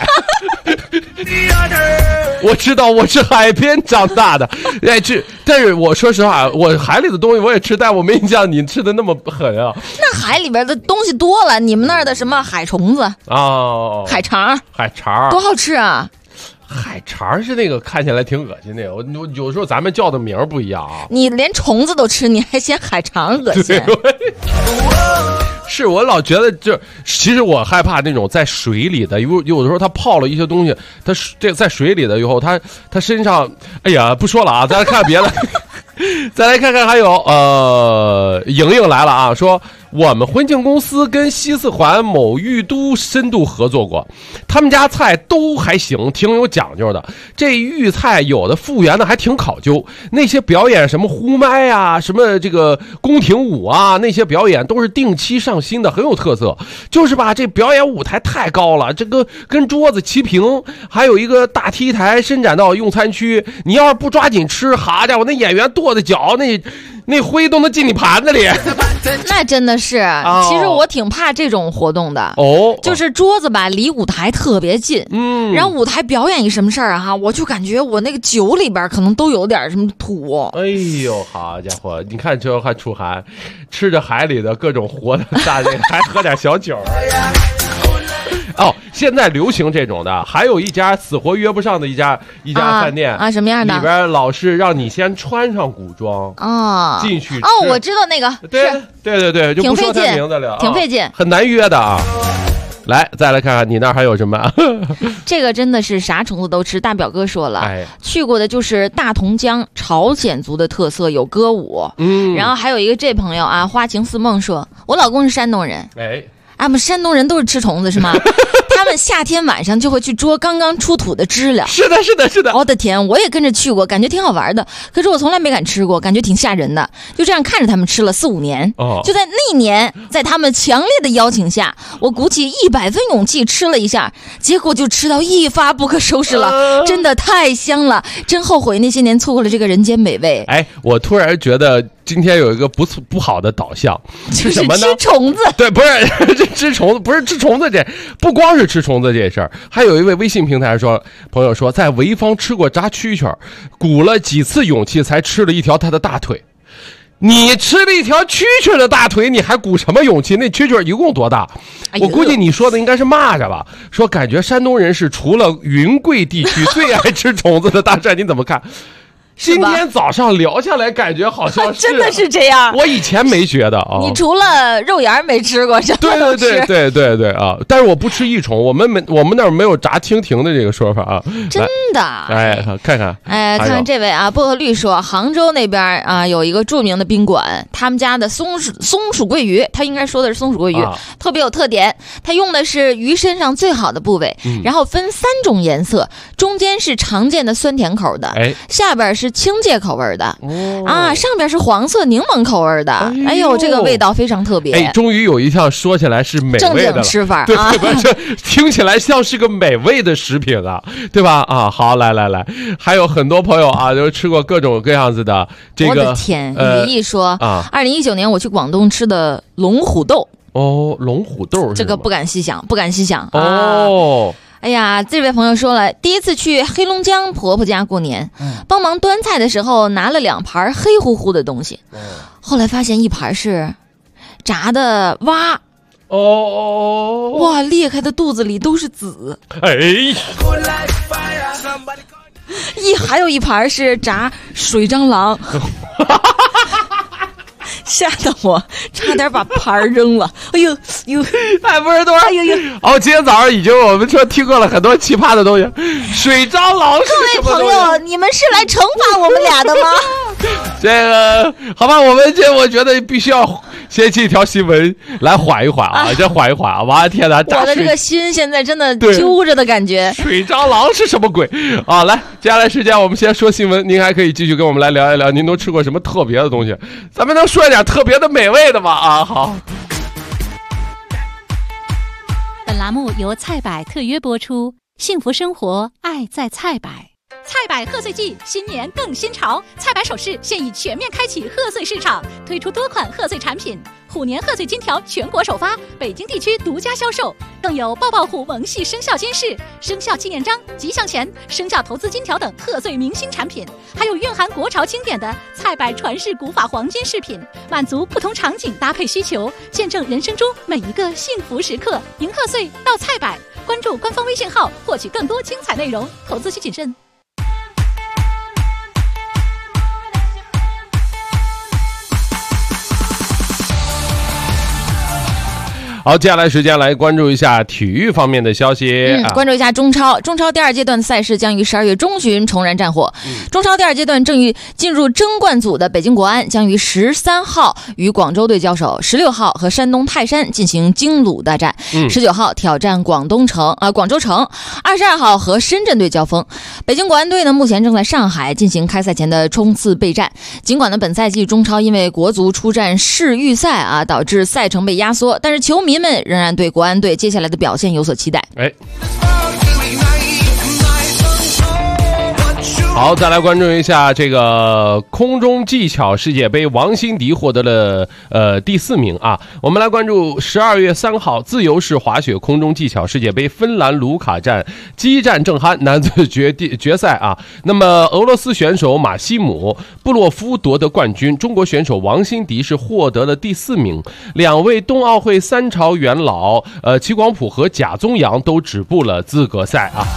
E: 我知道我是海边长大的，但是我说实话，我海里的东西我也吃，但我没像你吃的那么狠啊。
C: 那海里边的东西多了，你们那儿的什么海虫子海肠多好吃啊！
E: 海肠是那个看起来挺恶心的，我有时候咱们叫的名儿不一样啊。
C: 你连虫子都吃，你还嫌海肠恶心？
E: 是我老觉得其实我害怕那种在水里的，有的时候他泡了一些东西，他这在水里的以后，他身上，哎呀，不说了啊，咱来看别的。再来看看还有莹莹来了啊，说我们婚庆公司跟西四环某玉都深度合作过，他们家菜都还行，挺有讲究的。这豫菜有的服务员呢还挺考究，那些表演什么呼麦啊，什么这个宫廷舞啊，那些表演都是定期上新的，很有特色。就是吧，这表演舞台太高了，这个跟桌子齐平，还有一个大 T 台伸展到用餐区，你要是不抓紧吃，好家伙，那演员跺的脚那灰都能进你盘子里。
C: 那真的是，其实我挺怕这种活动的。就是桌子吧离舞台特别近，然后舞台表演一什么事儿啊，我就感觉我那个酒里边可能都有点什么土。
E: 哎呦，好家伙，你看这还出汗，吃着海里的各种活的大类，还喝点小酒。现在流行这种的，还有一家死活约不上的一家饭店
C: 什么样的？
E: 里边老是让你先穿上古装进去吃。
C: 我知道那个，
E: 对，就不说他名字了，
C: 挺费劲，
E: 很难约的啊。来，再来看看你那儿还有什么？
C: 这个真的是啥虫子都吃。大表哥说了，去过的就是大同江朝鲜族的特色有歌舞，然后还有一个这朋友啊，花情似梦说，我老公是山东人，我们山东人都是吃虫子是吗？他们夏天晚上就会去捉刚刚出土的知了。
E: 是的。
C: 我的天，我也跟着去过，感觉挺好玩的。可是我从来没敢吃过，感觉挺吓人的。就这样看着他们吃了4-5年。就在那年，在他们强烈的邀请下，我鼓起100分勇气吃了一下，结果就吃到一发不可收拾了。真的太香了，真后悔那些年错过了这个人间美味。
E: 我突然觉得今天有一个不好的导向，
C: 是
E: 什么呢？
C: 吃虫子。
E: 对，不是这吃虫子，不是吃虫子，这不光是吃虫子这事儿。还有一位微信平台朋友说，在潍坊吃过炸蛐蛐，鼓了几次勇气才吃了一条他的大腿。你吃了一条蛐蛐的大腿，你还鼓什么勇气？那蛐蛐一共多大？我估计你说的应该是蚂蚱吧。说感觉山东人是除了云贵地区最爱吃虫子的大帅，你怎么看？ 今天早上聊下来，感觉好像是
C: 真的是这样。
E: 我以前没觉得啊。
C: 你除了肉芽没吃过，什么都吃。
E: 对啊！但是我不吃益虫，我们那儿没有炸蜻蜓的这个说法啊。
C: 真的？
E: 哎，看看，
C: 看这位啊，薄荷绿说，杭州那边啊有一个著名的宾馆，他们家的松鼠桂鱼，他应该说的是松鼠桂鱼，特别有特点。他用的是鱼身上最好的部位，然后分3种颜色，中间是常见的酸甜口的，下边是清芥口味的，上边是黄色柠檬口味的。哎呦，这个味道非常特别。
E: 哎，终于有一项说起来是美味的了，
C: 正经吃法，
E: 对，这听起来像是个美味的食品啊，对吧？啊，好，来，还有很多朋友啊，都吃过各种各样子的这个。
C: 我的天，雨毅说，2019年我去广东吃的龙虎豆。
E: 哦，龙虎豆，
C: 这个不敢细想
E: 哦。
C: 哎呀，这位朋友说了，第一次去黑龙江婆婆家过年，帮忙端菜的时候拿了2盘黑乎乎的东西，后来发现一盘是炸的蛙。哇，裂开的肚子里都是籽。还有一盘是炸水蟑螂。吓得我差点把盘扔了。哎呦，
E: 还不是多少？
C: 哎呦！
E: 今天早上我们说听过了很多奇葩的东西。水蟑螂是什么东西？
C: 各位朋友，你们是来惩罚我们俩的吗？
E: 这个好吧，我觉得必须要先起一条新闻来缓一缓啊，先缓一缓啊！我的天哪，
C: 我的这个心现在真的揪着的感觉。
E: 水蟑螂是什么鬼啊？来，接下来时间我们先说新闻，您还可以继续跟我们来聊一聊，您都吃过什么特别的东西？咱们能说一点特别的美味的吗？啊，好。
N: 本栏目由菜百特约播出，幸福生活，爱在菜百。
G: 菜百贺岁季，新年更新潮！菜百首饰现已全面开启贺岁市场，推出多款贺岁产品。虎年贺岁金条全国首发，北京地区独家销售，更有抱抱虎萌系生肖金饰、生肖纪念章、吉祥钱、生肖投资金条等贺岁明星产品，还有蕴含国潮经典的菜百传世古法黄金饰品，满足不同场景搭配需求，见证人生中每一个幸福时刻。迎贺岁到菜百，关注官方微信号获取更多精彩内容，投资需谨慎。
E: 好，接下来时间来关注一下体育方面的消息。
C: 关注一下中超第2阶段的赛事将于12月中旬重燃战火。中超第2阶段正与进入争冠组的北京国安将于13号与广州队交手，16号和山东泰山进行京鲁大战，19号挑战广州城，22号和深圳队交锋。北京国安队呢目前正在上海进行开赛前的冲刺备战。尽管呢本赛季中超因为国足出战世预赛导致赛程被压缩，但是球迷们仍然对国安队接下来的表现有所期待。
E: 好，再来关注一下这个空中技巧世界杯，王欣迪获得了第4名啊。我们来关注12月3号自由式滑雪空中技巧世界杯芬兰卢卡站激战正酣男子决赛啊。那么俄罗斯选手马西姆布洛夫夺得冠军，中国选手王欣迪是获得了第4名。2位冬奥会3朝元老齐广普和贾宗洋都止步了资格赛啊。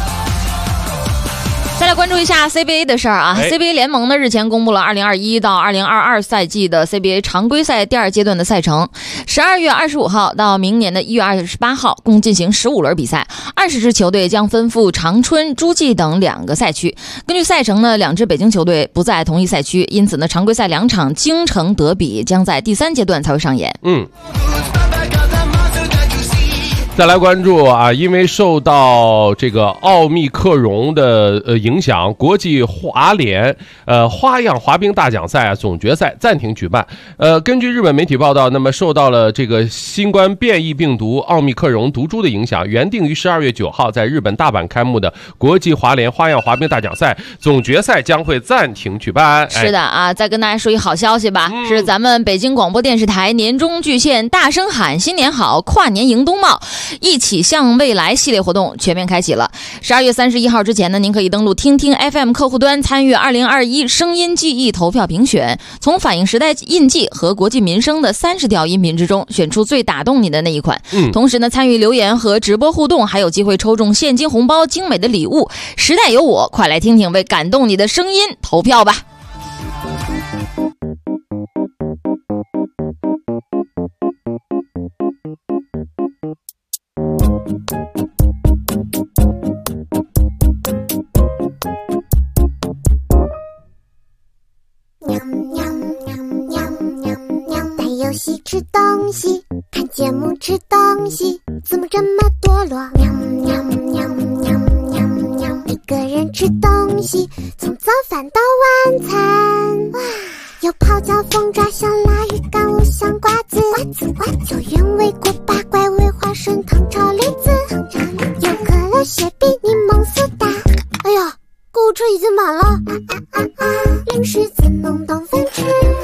C: 再来关注一下 CBA 的事儿啊。CBA 联盟呢日前公布了2021到2022赛季的 CBA 常规赛第2阶段的赛程，12月25号到明年的1月28号共进行15轮比赛，20支球队将分赴长春、诸暨等2个赛区。根据赛程呢，2支北京球队不在同一赛区，因此呢常规赛2场京城德比将在第3阶段才会上演。
E: 再来关注啊，因为受到这个奥密克戎的影响，国际滑联花样滑冰大奖赛总决赛暂停举办。根据日本媒体报道，那么受到了这个新冠变异病毒奥密克戎毒株的影响，原定于12月9号在日本大阪开幕的国际滑联花样滑冰大奖赛总决赛将会暂停举办。
C: 是的啊，再跟大家说一好消息吧，是咱们北京广播电视台年终巨献大声喊新年好，跨年迎冬茂。 一起向未来系列活动全面开启了。12月31号之前呢，您可以登录听听 FM 客户端参与2021声音记忆投票评选，从反映时代印记和国计民生的30条音频之中选出最打动你的那一款。同时呢，参与留言和直播互动，还有机会抽中现金红包、精美的礼物。时代有我，快来听听为感动你的声音投票吧。
I: 游戏吃东西，看节目吃东西，怎么这么堕落？喵喵喵喵喵喵！一个人吃东西，从早饭到晚餐。哇，有泡椒、凤爪、小辣鱼干、五香瓜子，有原味锅巴、怪味花生、糖炒栗子，有可乐、雪碧、柠檬苏打。哎呀，购物车已经满了。零食怎能当饭吃？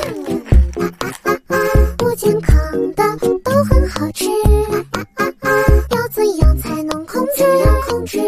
I: 不健康的都很好吃，要怎样才能控制？控制，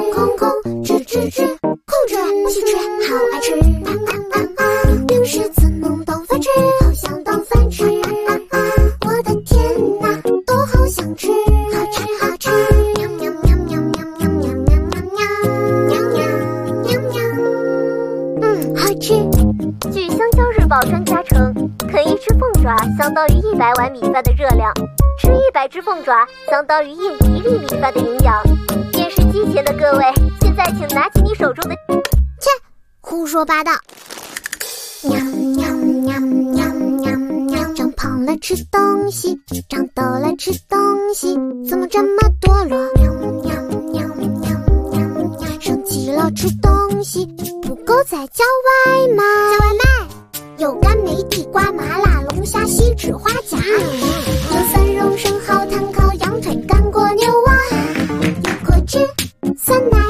I: 控制，不许吃，好爱吃。零食怎能当饭吃？好想当饭吃。我的天哪，都好想吃，好吃。喵喵喵喵喵喵喵喵喵喵，好吃。据香蕉日报专家称，啃一只凤爪相当于100碗米饭的热量，吃100只凤爪相当于1粒米饭的营养。电视机前的各位，现在请拿起你手中的……切，胡说八道！喵喵喵喵喵喵！长胖了吃东西，长痘了吃东西，怎么这么堕落？喵喵喵喵喵喵！生气了吃东西，不够再叫外卖。叫外卖。有干梅、地瓜、麻辣、龙虾、锡纸花甲，有蒜蓉、生蚝、炭烤、羊腿、干锅、牛蛙，有果汁、酸奶，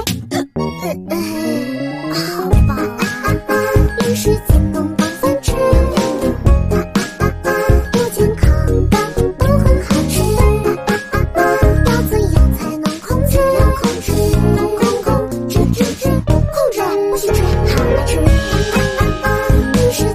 I: 好饱啊！零食怎能当饭吃？不健康的都很好吃，要怎样才能控制？控制，不许吃，好爱吃。零食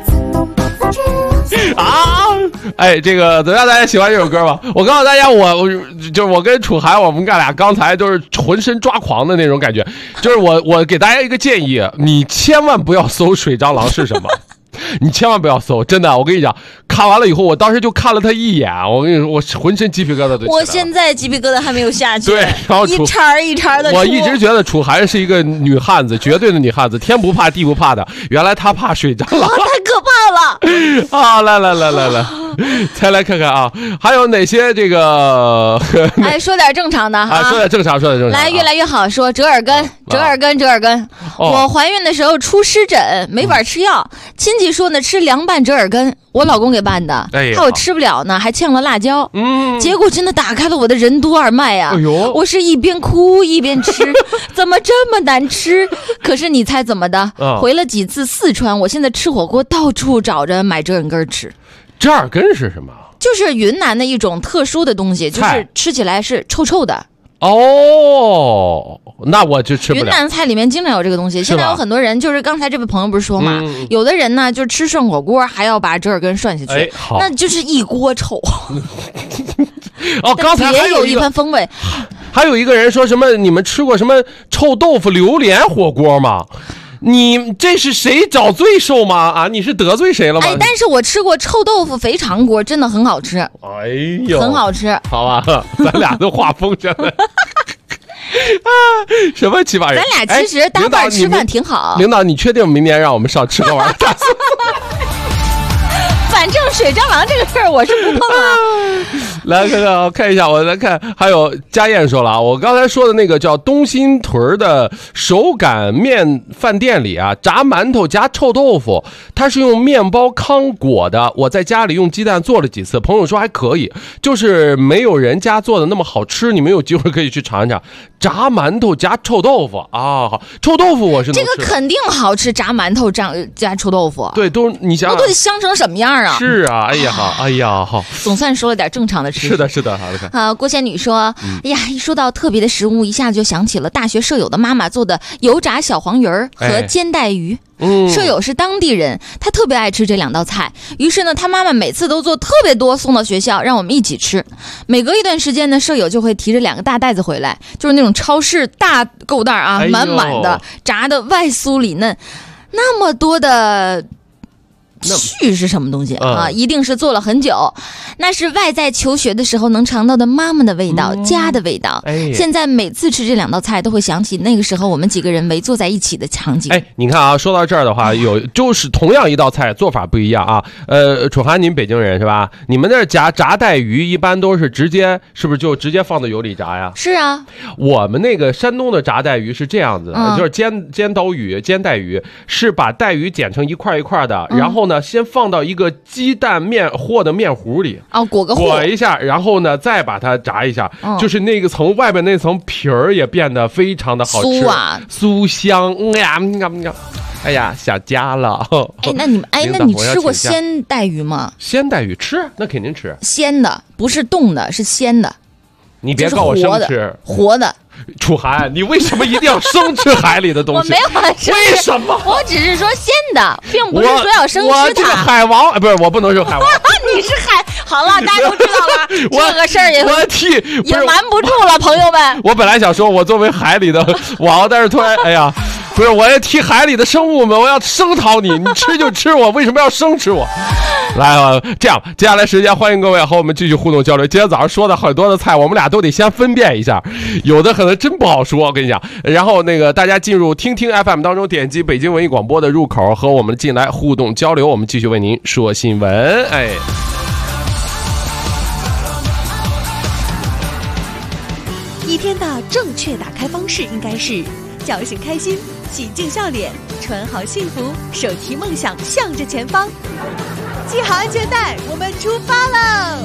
E: 啊！哎，这个怎么样？大家喜欢这首歌吗？我告诉大家，我跟楚涵，我们俩刚才都是浑身抓狂的那种感觉。就是我给大家一个建议，你千万不要搜水蟑螂是什么。你千万不要搜，真的，我跟你讲，看完了以后，我当时就看了他一眼，我跟你说，我浑身鸡皮疙瘩都起来了。
C: 我现在鸡皮疙瘩还没有下去，
E: 对，然后
C: 一茬一茬的。
E: 我一直觉得楚涵是一个女汉子，绝对的女汉子，天不怕地不怕的。原来她怕水蟑螂，
C: 太可怕了！
E: 啊，来，再来看看啊，还有哪些这个？
C: 哎，说点正常的
E: 啊，说点正常。
C: 来，越来越好说，折耳根。我怀孕的时候出湿疹，没法吃药，亲戚说呢吃凉拌折耳根，我老公给拌的，怕我吃不了呢，还呛了辣椒。结果真的打开了我的任督二脉啊！我是一边哭一边吃，怎么这么难吃？可是你猜怎么的？回了几次四川，我现在吃火锅到处找着买折耳根吃。
E: 折耳根是什么？
C: 就是云南的一种特殊的东西，就是吃起来是臭臭的。
E: 哦，那我就吃不了。
C: 云南菜里面经常有这个东西。现在有很多人，就是刚才这位朋友不是说嘛，有的人呢就吃涮火锅还要把折耳根涮下去，那就是一锅臭。
E: 哦，刚才还
C: 有一番风味。
E: 还有一个人说什么？你们吃过什么臭豆腐榴莲火锅吗？你这是谁找罪受吗？啊，你是得罪谁了吗？
C: 哎，但是我吃过臭豆腐肥肠锅，真的很好吃。
E: 哎呦，
C: 很好吃。
E: 好吧，咱俩都画风筝了。啊，什么奇葩人？
C: 咱俩其实搭伴吃饭挺好。
E: 领导，你确定明年让我们上吃个玩意儿？
C: 反正水蟑螂这个事儿我是不碰啊。
E: 来看看，我看一下，我来看，还有家燕说了啊，我刚才说的那个叫东新屯的手擀面饭店里啊，炸馒头加臭豆腐，它是用面包糠裹的。我在家里用鸡蛋做了几次，朋友说还可以，就是没有人家做的那么好吃。你们有机会可以去尝一尝。 炸馒头加臭豆腐啊，好，臭豆腐我是能吃的，
C: 这个肯定好吃，炸馒头加臭豆腐，
E: 对，都你想，
C: 那都得香成什么样啊？
E: 是啊，哎呀好，哎呀好，
C: 总算说了点正常的吃。
E: 是的，是的，好的看。
C: 郭仙女说，哎呀，一说到特别的食物，一下子就想起了大学舍友的妈妈做的油炸小黄鱼儿和煎带鱼。舍友是当地人，他特别爱吃这2道菜，于是呢，他妈妈每次都做特别多送到学校，让我们一起吃。每隔一段时间呢，舍友就会提着2个大袋子回来，就是那种超市大购袋啊，满满的，炸的外酥里嫩，那么多的。去是什么东西啊？一定是做了很久，那是外在求学的时候能尝到的妈妈的味道，家的味道。现在每次吃这2道菜，都会想起那个时候我们几个人围坐在一起的场景。
E: 你看啊，说到这儿的话，就是同样一道菜，做法不一样啊。楚涵，您北京人是吧？你们那炸带鱼一般都是是不是就直接放到油里炸呀？
C: 是啊，
E: 我们那个山东的炸带鱼是这样子，就是煎带鱼是把带鱼剪成一块一块的，然后呢。先放到一个鸡蛋和的面糊里裹一下，然后呢再把它炸一下，就是那个外边那层皮儿也变得非常的好吃，酥香，哎呀想家了。
C: 那你吃过鲜带鱼吗？
E: 鲜带鱼吃，那肯定吃。
C: 鲜的不是冻的，是鲜的。
E: 你别告我生吃，
C: 活的。
E: 楚涵，你为什么一定要生吃海里的东西？
C: 我没有生，
E: 为什么？
C: 我只是说鲜的，并不是说要生吃它。
E: 我这个海王，不是，我不能是海王。
C: 你是好了，大家都知道了。这个事儿也瞒不住了，朋友们。
E: 我本来想说，我作为海里的王，但是突然，哎呀，不是，我要替海里的生物们，我要声讨你，你吃就吃我，为什么要生吃我？来啊，这样，接下来时间欢迎各位和我们继续互动交流。今天早上说的很多的菜，我们俩都得先分辨一下，有的可能真不好说，我跟你讲。然后大家进入听听 FM 当中，点击北京文艺广播的入口，和我们进来互动交流。我们继续为您说新闻。
Q: 一天的正确打开方式应该是叫醒开心，洗净笑脸，穿好幸福，手提梦想向着前方，系好安全带，我们出发喽！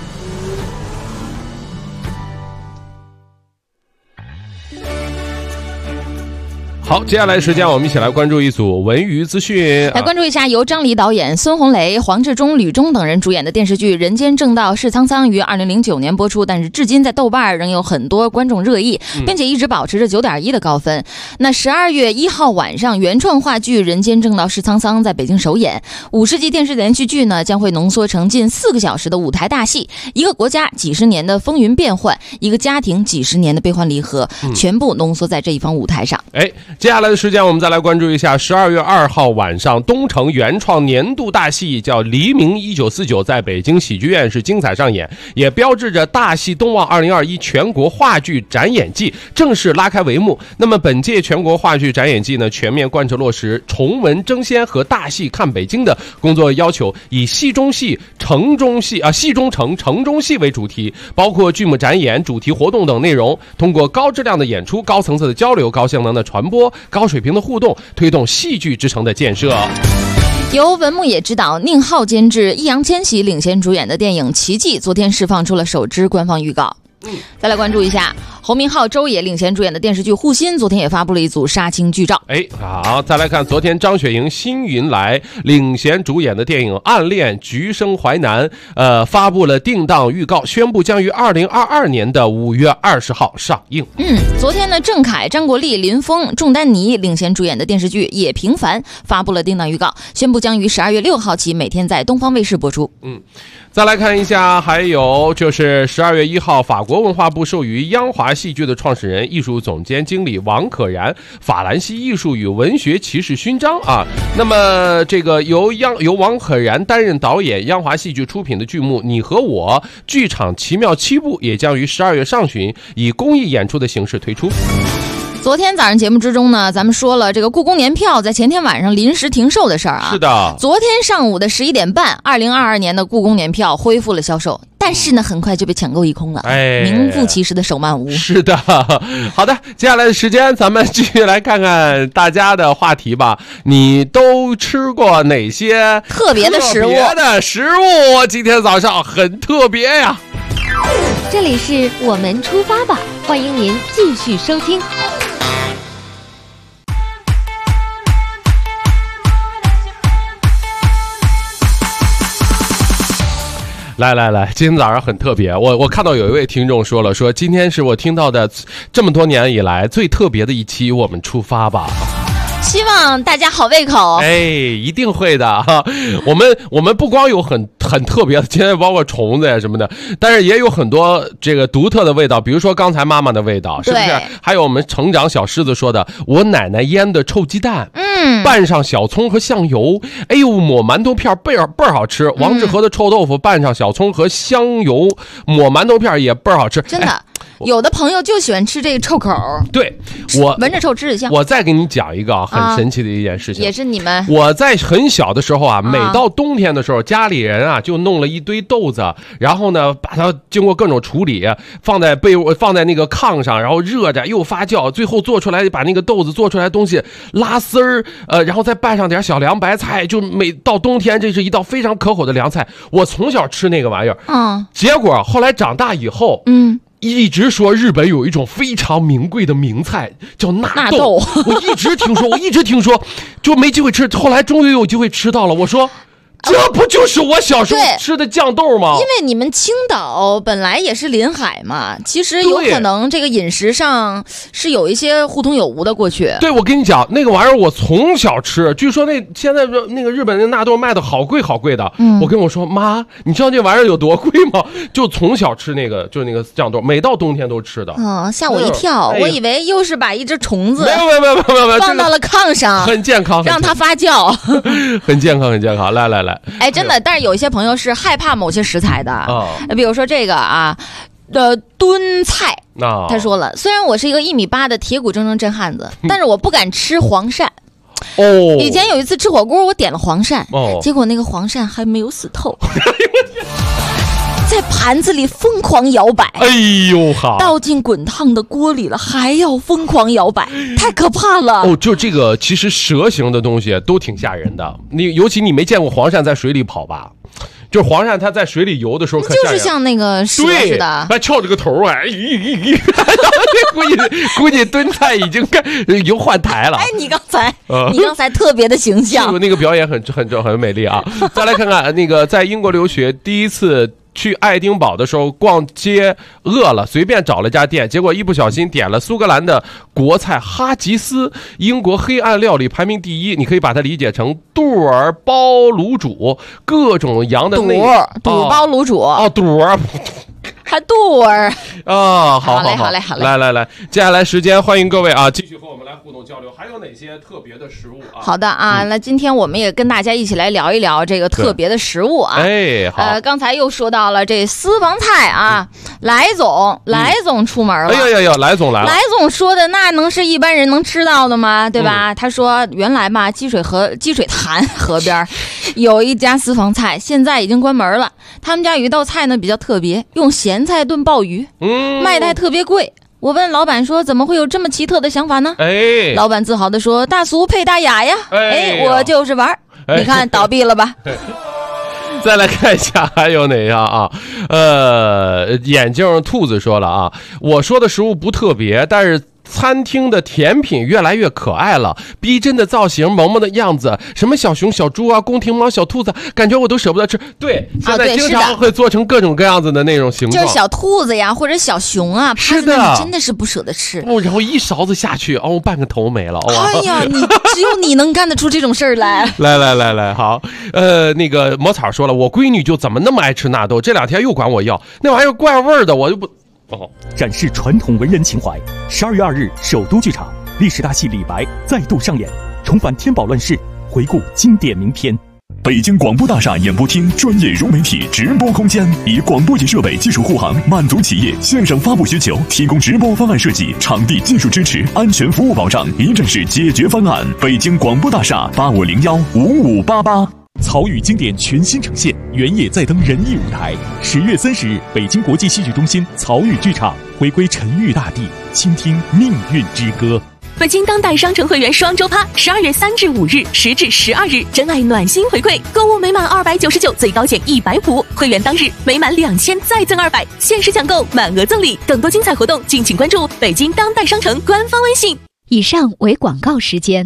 E: 好，接下来时间我们一起来关注一组文娱资讯。
C: 来关注一下由张黎导演、孙红雷、黄志忠、吕中等人主演的电视剧《人间正道是沧桑》于2009年播出，但是至今在豆瓣仍有很多观众热议，并且一直保持着9.1的高分。那12月1号晚上，原创话剧《人间正道是沧桑》在北京首演。50集电视连续剧呢，将会浓缩成近4个小时的舞台大戏，一个国家几十年的风云变幻，一个家庭几十年的悲欢离合，全部浓缩在这一方舞台上。
E: 接下来的时间我们再来关注一下12月2号晚上东城原创年度大戏叫《黎明1949》在北京喜剧院是精彩上演，也标志着大戏东望2021全国话剧展演季正式拉开帷幕。那么本届全国话剧展演季呢，全面贯彻落实重文争先和大戏看北京的工作要求，以戏中戏、城中戏戏中城、城中戏为主题，包括剧目展演、主题活动等内容，通过高质量的演出、高层次的交流、高性能的传播、高水平的互动，推动戏剧之城的建设。
C: 由文牧野执导、宁浩监制、易烊千玺领衔主演的电影《奇迹》昨天释放出了首支官方预告。再来关注一下侯明昊、周也领衔主演的电视剧《护心》，昨天也发布了一组杀青剧照。
E: 好，再来看昨天张雪迎、辛云来领衔主演的电影《暗恋橘生淮南》，发布了定档预告，宣布将于2022年的5月20号上映。
C: 昨天呢，郑恺、张国立、林峰、仲丹妮领衔主演的电视剧《也平凡》发布了定档预告，宣布将于12月6号起每天在东方卫视播出。
E: 再来看一下，还有就是12月1号，法国文化部授予央华戏剧的创始人、艺术总监经理王可然法兰西艺术与文学骑士勋章啊。那么这个由王可然担任导演，央华戏剧出品的剧目《你和我》剧场奇妙7部也将于12月上旬以公益演出的形式推出。
C: 昨天早上节目之中呢，咱们说了这个故宫年票在前天晚上临时停售的事儿啊。
E: 是的，昨
C: 天上午的11点半，2022年的故宫年票恢复了销售，但是呢，很快就被抢购一空了。名副其实的手慢无。
E: 是的，好的，接下来的时间咱们继续来看看大家的话题吧。你都吃过哪些
C: 特别的食物？
E: 今天早上很特别呀。
P: 这里是我们出发吧， 欢迎您继续收听。
E: 来，今天早上很特别，我看到有一位听众说了，说今天是我听到的这么多年以来最特别的一期，我们出发吧。
C: 希望大家好胃口。
E: 哎，一定会的哈。我们不光有很特别的，今天包括虫子呀什么的，但是也有很多这个独特的味道，比如说刚才妈妈的味道，是不是？还有我们成长小狮子说的，我奶奶腌的臭鸡蛋，拌上小葱和香油，哎呦，抹馒头片倍儿好吃。王致和的臭豆腐拌上小葱和香油，抹馒头片也倍儿好吃，
C: 真的。有的朋友就喜欢吃这个臭口，
E: 对，我
C: 闻着臭吃着香。
E: 我再给你讲一个很神奇的一件事情，
C: 也是你们。
E: 我在很小的时候啊，每到冬天的时候，家里人啊就弄了一堆豆子，然后呢把它经过各种处理，放在那个炕上，然后热着又发酵，最后做出来把那个豆子做出来的东西拉丝儿，然后再拌上点小凉白菜，就每到冬天这是一道非常可口的凉菜。我从小吃那个玩意儿，结果后来长大以后，一直说日本有一种非常名贵的名菜叫纳豆，我一直听说，就没机会吃，后来终于有机会吃到了。我说，这不就是我小时候吃的酱豆吗？
C: 因为你们青岛本来也是临海嘛，其实有可能这个饮食上是有一些互通有无的过去。
E: 对，我跟你讲，那个玩意儿我从小吃，据说现在那个日本的纳豆卖的好贵的。我跟我说，妈，你知道这玩意儿有多贵吗？就从小吃那个，就是那个酱豆，每到冬天都吃的。
C: 吓我一跳，我以为又是把一只虫子
E: 没有
C: 放到了炕上，
E: 很健康，
C: 让它发酵，
E: 很健康。来。
C: 哎，真的，但是有一些朋友是害怕某些食材的，比如说这个炖菜，他说了，虽然我是一个1.8米的铁骨铮真汉子，但是我不敢吃黄鳝。以前有一次吃火锅，我点了黄鳝，结果那个黄鳝还没有死透。在盘子里疯狂摇摆，
E: 哎呦好，
C: 倒进滚烫的锅里了，还要疯狂摇摆，太可怕了。
E: 就这个，其实蛇形的东西都挺吓人的。尤其你没见过黄鳝在水里跑吧？就是黄鳝它在水里游的时候，
C: 就是像那个蛇似的，
E: 它翘着个头啊，估计炖菜已经换台了。
C: 哎，你刚才特别的形象，
E: 那个表演很美丽啊。再来看看那个在英国留学第一次去爱丁堡的时候逛街饿了，随便找了家店，结果一不小心点了苏格兰的国菜哈吉斯，英国黑暗料理排名第1，你可以把它理解成肚儿包卤煮，各种羊的内
C: 肚包卤煮
E: 肚儿。
C: 还肚儿
E: 好嘞，来，接下来时间欢迎各位啊，继续和我们来互动交流，还有哪些特别的食物啊？
C: 好的啊，那今天我们也跟大家一起来聊一聊这个特别的食物啊。
E: 哎，好，
C: 刚才又说到了这私房菜啊，来总出门了。
E: 哎呀，来总来了。
C: 来总说的那能是一般人能吃到的吗？对吧？他说原来嘛，积水潭河边有一家私房菜，现在已经关门了。他们家有一道菜呢比较特别，用咸菜炖鲍鱼，卖的还特别贵。我问老板说怎么会有这么奇特的想法呢？老板自豪地说大俗配大雅呀。我就是玩，你看倒闭了吧。
E: 再来看一下还有哪样啊？眼镜兔子说了啊，我说的食物不特别，但是餐厅的甜品越来越可爱了，逼真的造型，萌萌的样子，什么小熊、小猪啊，宫廷猫、小兔子，感觉我都舍不得吃。对，现在经常会做成各种各样子的那种形状，
C: 就是小兔子呀，或者小熊啊，
E: 是的，
C: 真的是不舍得吃。
E: 然后一勺子下去，半个头没了。
C: 哎呀，只有你能干得出这种事儿来。
E: 来，好，那个魔草说了，我闺女就怎么那么爱吃纳豆，这2天又管我要那玩意儿怪味儿的，我就不。
R: 展示传统文人情怀。12月2日，首都剧场历史大戏《李白》再度上演，重返天宝乱世，回顾经典名篇。
S: 北京广播大厦演播厅专业融媒体直播空间，以广播级设备技术护航，满足企业线上发布需求，提供直播方案设计、场地技术支持、安全服务保障，一站式解决方案。北京广播大厦85015588。
R: 曹禺经典全新呈现，原野再登仁义舞台。10月30日，北京国际戏剧中心曹禺剧场回归沉郁大地，倾听命运之歌。
Q: 北京当代商城会员双周趴，12月3至5日，10至12日，真爱暖心回馈，购物每满299，最高减150，会员当日每满2000再赠200，限时抢购，满额赠礼，更多精彩活动，敬请关注北京当代商城官方微信。
N: 以上为广告时间。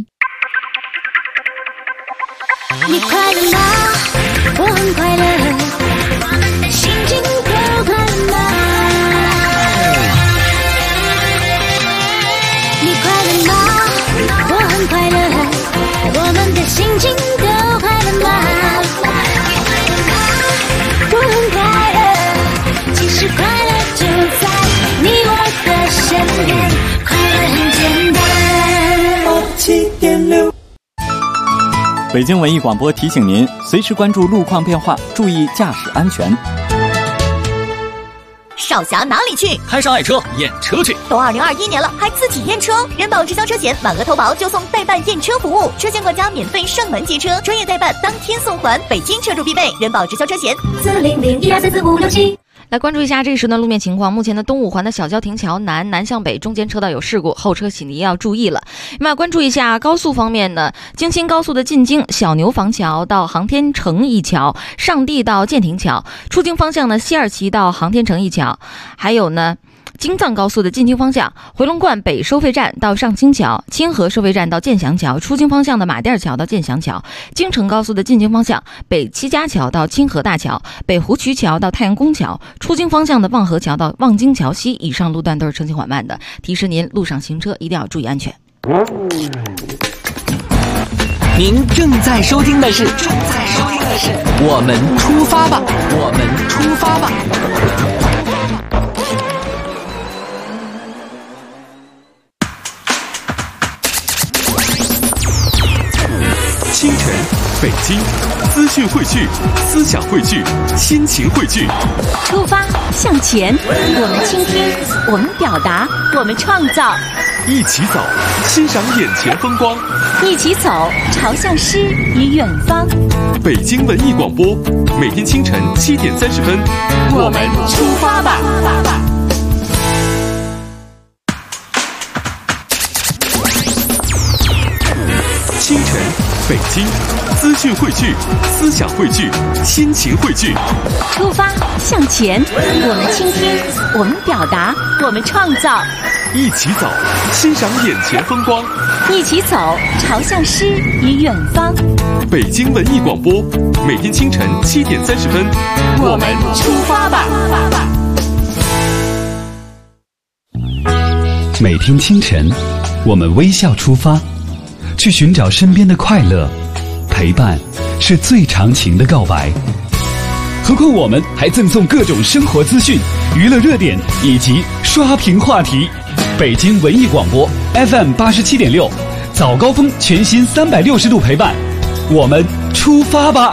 I: 你快乐吗？我很快乐，心情都快乐吗？你快乐吗？我很快乐，我们的心情都快乐吗？我很快乐，其实快乐就在你我的身边，快乐很简单。7.6
J: 北京文艺广播提醒您，随时关注路况变化，注意驾驶安全。
K: 少侠哪里去？
L: 开上爱车验车去。
K: 都2021年了，还自己验车？人保直销车险满额投保就送代办验车服务，车险管家免费上门接车，专业代办当天送还，北京车主必备。人保直销车险40012344567。
C: 来关注一下这时的路面情况。目前的东五环的小交亭桥南向北中间车道有事故，后车请您要注意了。那么关注一下高速方面呢，京新高速的进京小牛坊桥到航天城一桥，上地到建亭桥，出京方向呢西二旗到航天城一桥，还有呢京藏高速的进京方向，回龙观北收费站到上清桥，清河收费站到建祥桥，出京方向的马甸桥到建祥桥，京承高速的进京方向，北七家桥到清河大桥，北湖渠桥到太阳宫桥，出京方向的望河桥到望京桥西，以上路段都是车行缓慢的，提示您路上行车一定要注意安全。
M: 您正在收听的是我们出发吧，我们出发吧。
B: 清晨，北京，资讯汇聚，思想汇聚，心情汇聚。
G: 出发向前，我们倾听，我们表达，我们创造。
B: 一起走，欣赏眼前风光。
G: 一起走，朝向诗与远方。
B: 北京文艺广播，每天清晨7点30分，
G: 我们出发吧。
B: 清晨，北京，资讯汇聚，思想汇聚，心情汇聚。
G: 出发向前，我们倾听，我们表达，我们创造。
B: 一起走，欣赏眼前风光。
G: 一起走，朝向诗与远方。
B: 北京文艺广播，每天清晨7点30分，
G: 我们出发吧。
A: 每天清晨，我们微笑出发，去寻找身边的快乐，陪伴是最长情的告白。何况我们还赠送各种生活资讯、娱乐热点以及刷屏话题。北京文艺广播 FM 87.6，早高峰全新360度陪伴，我们出发吧。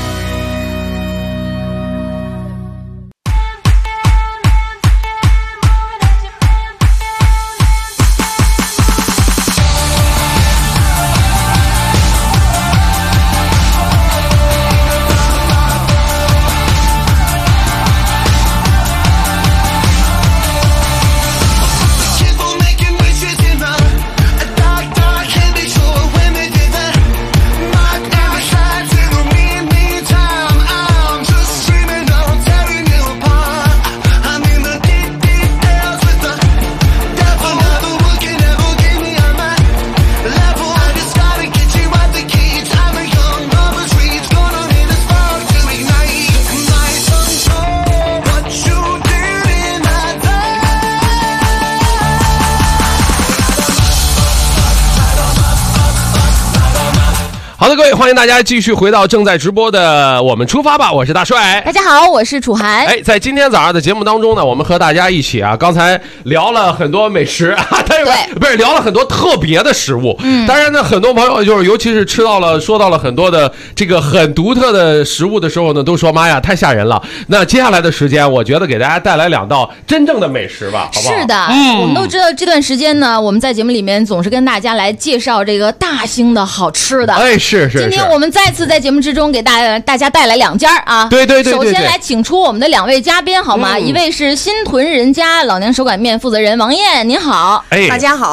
E: 好的，各位，欢迎大家继续回到正在直播的我们出发吧，我是大帅。
C: 大家好，我是楚涵。
E: 在今天早上的节目当中呢，我们和大家一起刚才聊了很多美食啊，对，不是聊了很多特别的食物。当然呢，很多朋友就是尤其是说到了很多的这个很独特的食物的时候呢，都说妈呀，太吓人了。那接下来的时间，我觉得给大家带来2道真正的美食吧，好不好？
C: 是的，我们都知道这段时间呢，我们在节目里面总是跟大家来介绍这个大兴的好吃的。
E: 是。
C: 今天我们再次在节目之中给大家带来2家啊。
E: 对。
C: 首先来请出我们的2位嘉宾好吗？一位是新屯人家老娘手擀面负责人王艳，您好。
T: 大家好。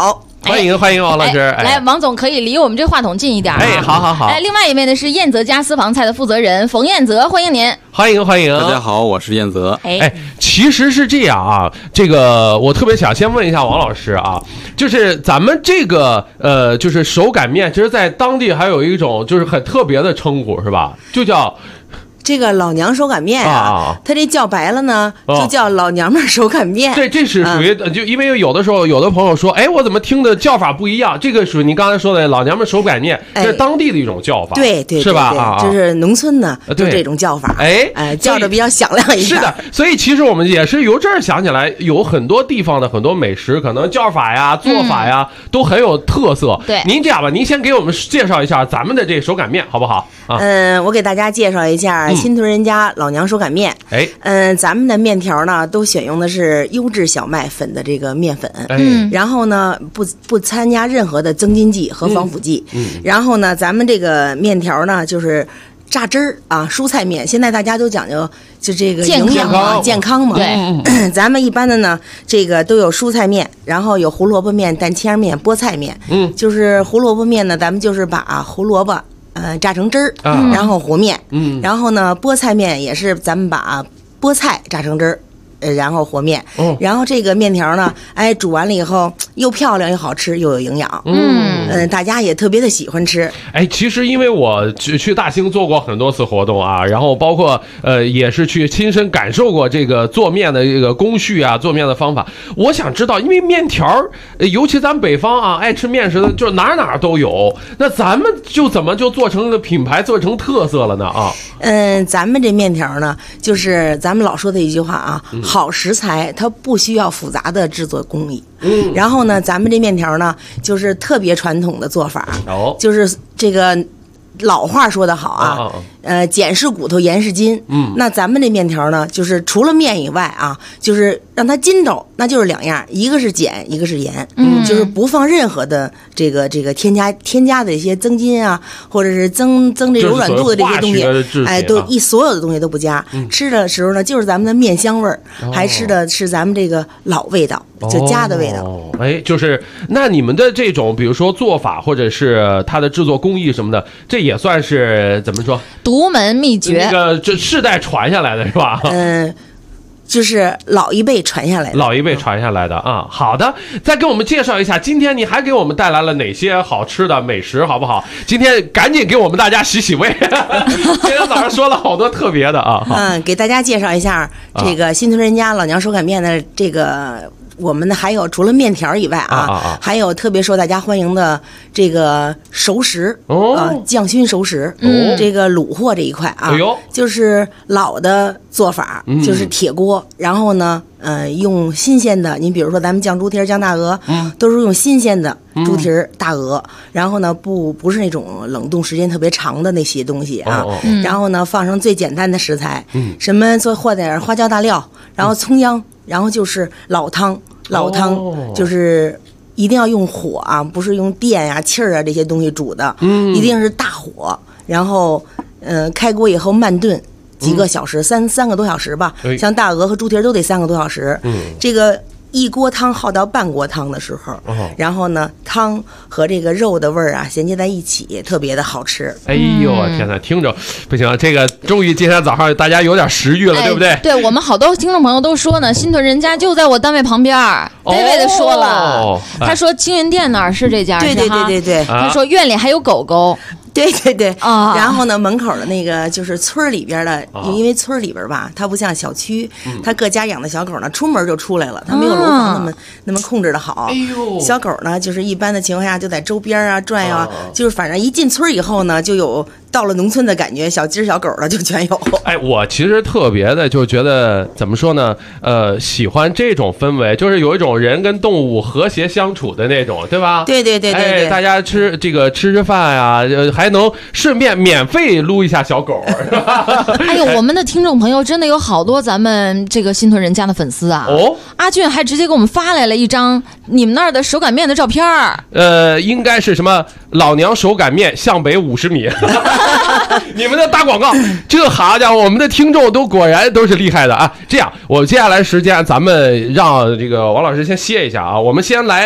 E: 欢迎王老师。
C: 来，王总可以离我们这话筒近一点。
E: 好。
C: 另外一位呢是燕泽家私房菜的负责人冯燕泽，欢迎您。
E: 欢迎。
T: 大家好，我是燕泽。
E: 其实是这样啊，这个我特别想先问一下王老师啊，就是咱们这个就是手擀面，其实在当地还有一种就是很特别的称呼，是吧？就叫。
U: 这个老娘手擀面啊，它这叫白了呢，就叫老娘们手擀面。
E: 对，这是属于就因为有的时候有的朋友说，我怎么听的叫法不一样？这个属于您刚才说的老娘们手擀面，这是当地的一种叫法，
U: 对，
E: 是吧？
U: 就是农村呢，就这种叫法，叫着比较响亮一点。
E: 是的，所以其实我们也是由这儿想起来，有很多地方的很多美食，可能叫法呀、做法呀都很有特色。
C: 对，
E: 您这样吧，您先给我们介绍一下咱们的这手擀面，好不好？
U: 我给大家介绍一下新屯人家老娘手擀面。咱们的面条呢都选用的是优质小麦粉的这个面粉，然后呢不参加任何的增筋剂和防腐剂，然后呢咱们这个面条呢就是榨汁儿啊，蔬菜面，现在大家都讲究就这个营养嘛、健康嘛。
C: 对，
U: 咱们一般的呢，这个都有蔬菜面，然后有胡萝卜面、蛋清面、菠菜面。就是胡萝卜面呢，咱们就是把胡萝卜榨成汁儿，然后和面。然后呢，菠菜面也是咱们把菠菜榨成汁儿。然后和面，然后这个面条呢，煮完了以后又漂亮又好吃又有营养，大家也特别的喜欢吃。
E: 其实因为我去大兴做过很多次活动啊，然后包括也是去亲身感受过这个做面的这个工序啊，做面的方法。我想知道，因为面条，尤其咱北方啊，爱吃面食的就哪都有，那咱们就怎么就做成了品牌，做成特色了呢？
U: 咱们这面条呢，就是咱们老说的一句话啊。好食材它不需要复杂的制作工艺，然后呢，咱们这面条呢就是特别传统的做法，就是这个老话说得好啊，碱是骨头，盐是筋。那咱们这面条呢，就是除了面以外啊，就是让它筋道，那就是两样，一个是碱，一个是盐，就是不放任何的这个添加的一些增筋啊，或者是增这柔软度的这些东西，都所有的东西都不加。吃的时候呢，就是咱们的面香味儿，还吃的是咱们这个老味道，就家的味道。
E: 就是那你们的这种，比如说做法或者是它的制作工艺什么的，这也算是怎么说？
C: 独门秘诀，
E: 这世代传下来的是吧？
U: 就是老一辈传下来的，
E: 啊。好的，再给我们介绍一下，今天你还给我们带来了哪些好吃的美食，好不好？今天赶紧给我们大家洗胃。今天早上说了好多特别的啊。
U: 给大家介绍一下这个新屯人家老娘手擀面的这个。我们呢还有除了面条以外还有特别受大家欢迎的这个熟食酱熏熟食，这个卤货这一块就是老的做法，就是铁锅，然后呢用新鲜的，您比如说咱们酱猪蹄、酱大鹅，都是用新鲜的猪蹄、大鹅，然后呢不是那种冷冻时间特别长的那些东西啊，然后呢放上最简单的食材，什么和点花椒大料，然后葱姜。然后就是老汤就是一定要用火啊，不是用电呀、气儿啊这些东西煮的，一定是大火，然后开锅以后慢炖几个小时，三个多小时吧。像大鹅和猪蹄都得3个多小时。这个一锅汤耗到半锅汤的时候，然后呢，汤和这个肉的味儿啊衔接在一起，特别的好吃。
E: 哎呦，天哪，听着不行，这个终于今天早上大家有点食欲了，对不对？
C: 对，我们好多听众朋友都说呢，新屯人家就在我单位旁边，David的说了，他说青云店那儿是这家，
U: 对，
C: 他说院里还有狗狗。
U: 对然后呢，门口的那个就是村里边的，因为村里边吧，它不像小区，它各家养的小狗呢，出门就出来了，它没有楼房那么控制的好。小狗呢，就是一般的情况下就在周边啊转呀，就是反正一进村以后呢，就有到了农村的感觉，小鸡小狗的就全有。
E: 我其实特别的就觉得怎么说呢？喜欢这种氛围，就是有一种人跟动物和谐相处的那种，对吧？
U: 对，
E: 大家吃饭呀，还能顺便免费撸一下小狗。
C: 我们的听众朋友真的有好多咱们这个新屯人家的粉丝啊。阿俊还直接给我们发来了一张你们那儿的手擀面的照片。
E: 应该是什么老娘手擀面向北50米。你们的大广告，这好家伙，我们的听众果然都是厉害的啊！这样，我接下来时间咱们让这个王老师先歇一下啊，我们先来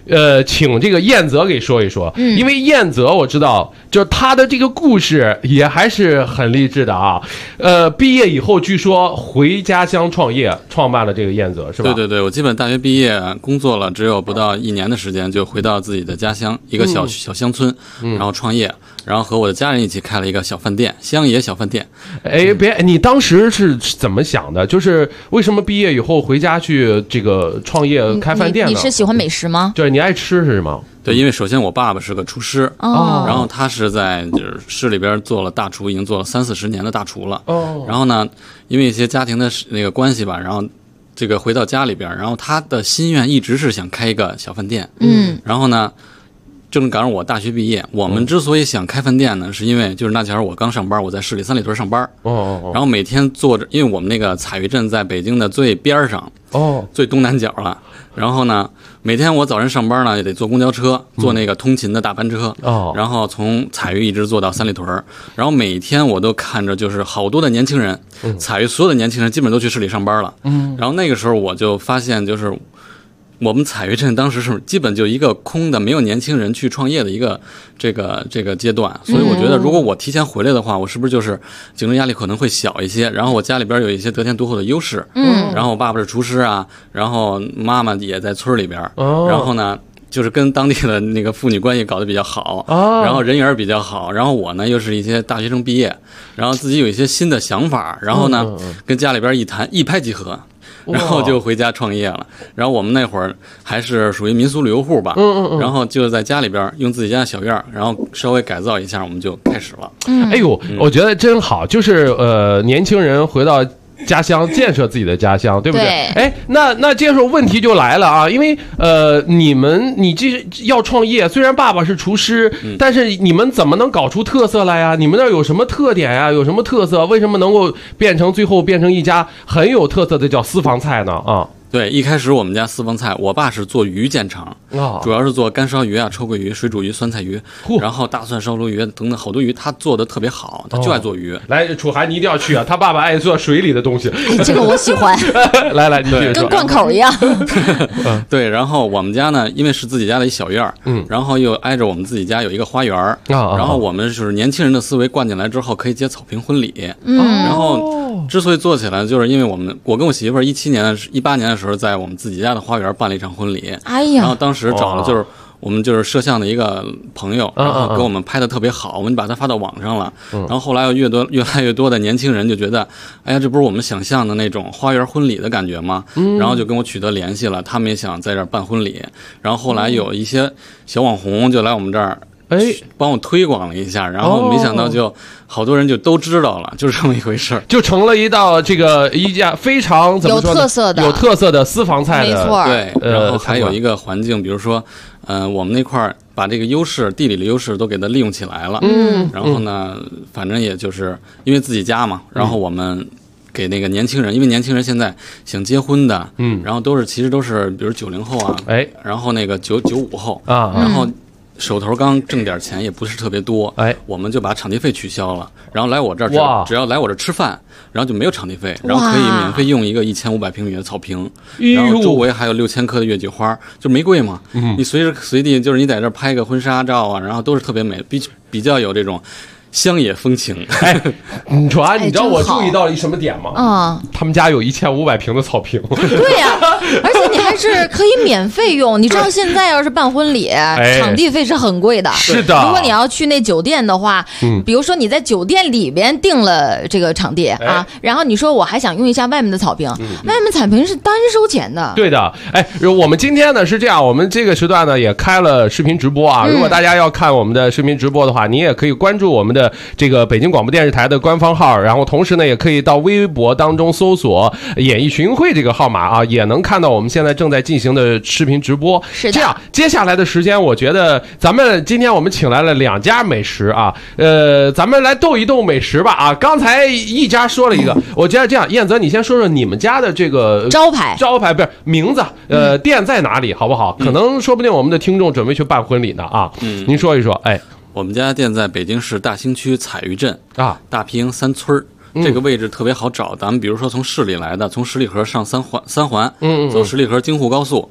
E: 请这个燕泽给说一说，因为燕泽我知道，就是他的这个故事也还是很励志的啊。毕业以后据说回家乡创业，创办了这个燕泽，是吧？
T: 对，我基本大学毕业工作了，只有不到1年的时间，就回到自己的家乡一个小乡村，然后创业。然后和我的家人一起开了一个小饭店，乡野小饭店。
E: 你当时是怎么想的？就是为什么毕业以后回家去这个创业开饭店呢？
C: 你是喜欢美食吗？
E: 对，你爱吃是吗？
T: 对，因为首先我爸爸是个厨师，然后他是在就是市里边做了大厨，已经做了30-40年的大厨了。然后呢，因为一些家庭的那个关系吧，然后这个回到家里边，然后他的心愿一直是想开一个小饭店。然后呢，正赶上我大学毕业，我们之所以想开饭店呢，是因为就是那前儿我刚上班，我在市里三里屯上班，然后每天坐着，因为我们那个采鱼镇在北京的最边上，最东南角了。然后呢，每天我早晨上班呢，也得坐公交车，坐那个通勤的大班车，然后从采鱼一直坐到三里屯，然后每天我都看着就是好多的年轻人，采鱼所有的年轻人基本都去市里上班了，然后那个时候我就发现就是。我们采鱼镇当时是基本就一个空的，没有年轻人去创业的一个这个阶段，所以我觉得如果我提前回来的话，我是不是就是竞争压力可能会小一些？然后我家里边有一些得天独厚的优势，然后我爸爸是厨师啊，然后妈妈也在村里边，然后呢。就是跟当地的那个父女关系搞得比较好，然后人缘比较好，然后我呢又是一些大学生毕业，然后自己有一些新的想法，然后呢跟家里边一谈一拍即合，然后就回家创业了。然后我们那会儿还是属于民俗旅游户吧，然后就在家里边用自己家的小院，然后稍微改造一下，我们就开始了。
E: 哎呦，我觉得真好，就是年轻人回到家乡建设自己的家乡，对不对？哎，那这时候问题就来了啊，因为你这要创业，虽然爸爸是厨师，但是你们怎么能搞出特色来呀？你们那有什么特点呀？有什么特色？为什么能够最后变成一家很有特色的叫私房菜呢？啊？
T: 对，一开始我们家私房菜，我爸是做鱼见长，主要是做干烧鱼啊、臭鳜鱼、水煮鱼、酸菜鱼，然后大蒜烧鲈鱼等等好多鱼，他做的特别好，他就爱做鱼。
E: 来，楚涵你一定要去啊，他爸爸爱做水里的东西。
C: 哎，这个我喜欢。
E: 来，你继续说。
C: 跟贯口一样。
T: 对，然后我们家呢，因为是自己家的一小院，然后又挨着我们自己家有一个花园，然后我们是年轻人的思维灌进来之后，可以接草坪婚礼。然后之所以做起来，就是因为我跟我媳妇儿18年的时候，在我们自己家的花园办了一场婚礼。
C: 哎呀！
T: 然后当时找了就是我们就是摄像的一个朋友，然后给我们拍的特别好，我们把它发到网上了。然后后来有越来越多的年轻人就觉得，哎呀，这不是我们想象的那种花园婚礼的感觉吗？然后就跟我取得联系了，他们也想在这儿办婚礼。然后后来有一些小网红就来我们这儿。帮我推广了一下，然后没想到就好多人就都知道了，就是这么一回事，
E: 就成了一家非常怎么说呢有特色的私房菜的，
C: 没错。
T: 对，然后还有一个环境，比如说，我们那块儿把这个地理的优势都给它利用起来了。然后呢，反正也就是因为自己家嘛，然后我们。给那个年轻人，因为年轻人现在想结婚的，然后其实都是比如90后啊，然后那个95后啊，然后。手头刚挣点钱也不是特别多，我们就把场地费取消了，然后来我这儿只要来我这儿吃饭，然后就没有场地费，然后可以免费用一个1500平米的草坪，然后周围还有6000棵的月季花，就玫瑰嘛，你随时随地就是你在这儿拍个婚纱照啊，然后都是特别美，比较有这种。乡野风情。
E: 楚涵，你知道我注意到了一什么点吗？他们家有1500平的草坪。
C: 对呀，而且你还是可以免费用。你知道现在要是办婚礼，场地费是很贵的。
E: 是的。
C: 如果你要去那酒店的话，比如说你在酒店里边订了这个场地啊，然后你说我还想用一下外面的草坪，外面草坪是单收钱的。
E: 对的。哎，我们今天呢是这样，我们这个时段呢也开了视频直播啊。如果大家要看我们的视频直播的话，你也可以关注我们的这个北京广播电视台的官方号，然后同时呢也可以到微博当中搜索演艺群会这个号码啊，也能看到我们现在正在进行的视频直播。
C: 是的。
E: 这样接下来的时间，我觉得咱们今天我们请来了2家美食啊，咱们来斗一斗美食吧啊。刚才一家说了一个，我觉得这样，燕泽你先说说你们家的这个
C: 招牌
E: 不是名字，店在哪里好不好？可能说不定我们的听众准备去办婚礼呢啊。您说一说。哎，
T: 我们家店在北京市大兴区采鱼镇
E: 啊，
T: 大皮营3村这个位置特别好找。咱们比如说从市里来的，从十里河上三环，走十里河京沪高速，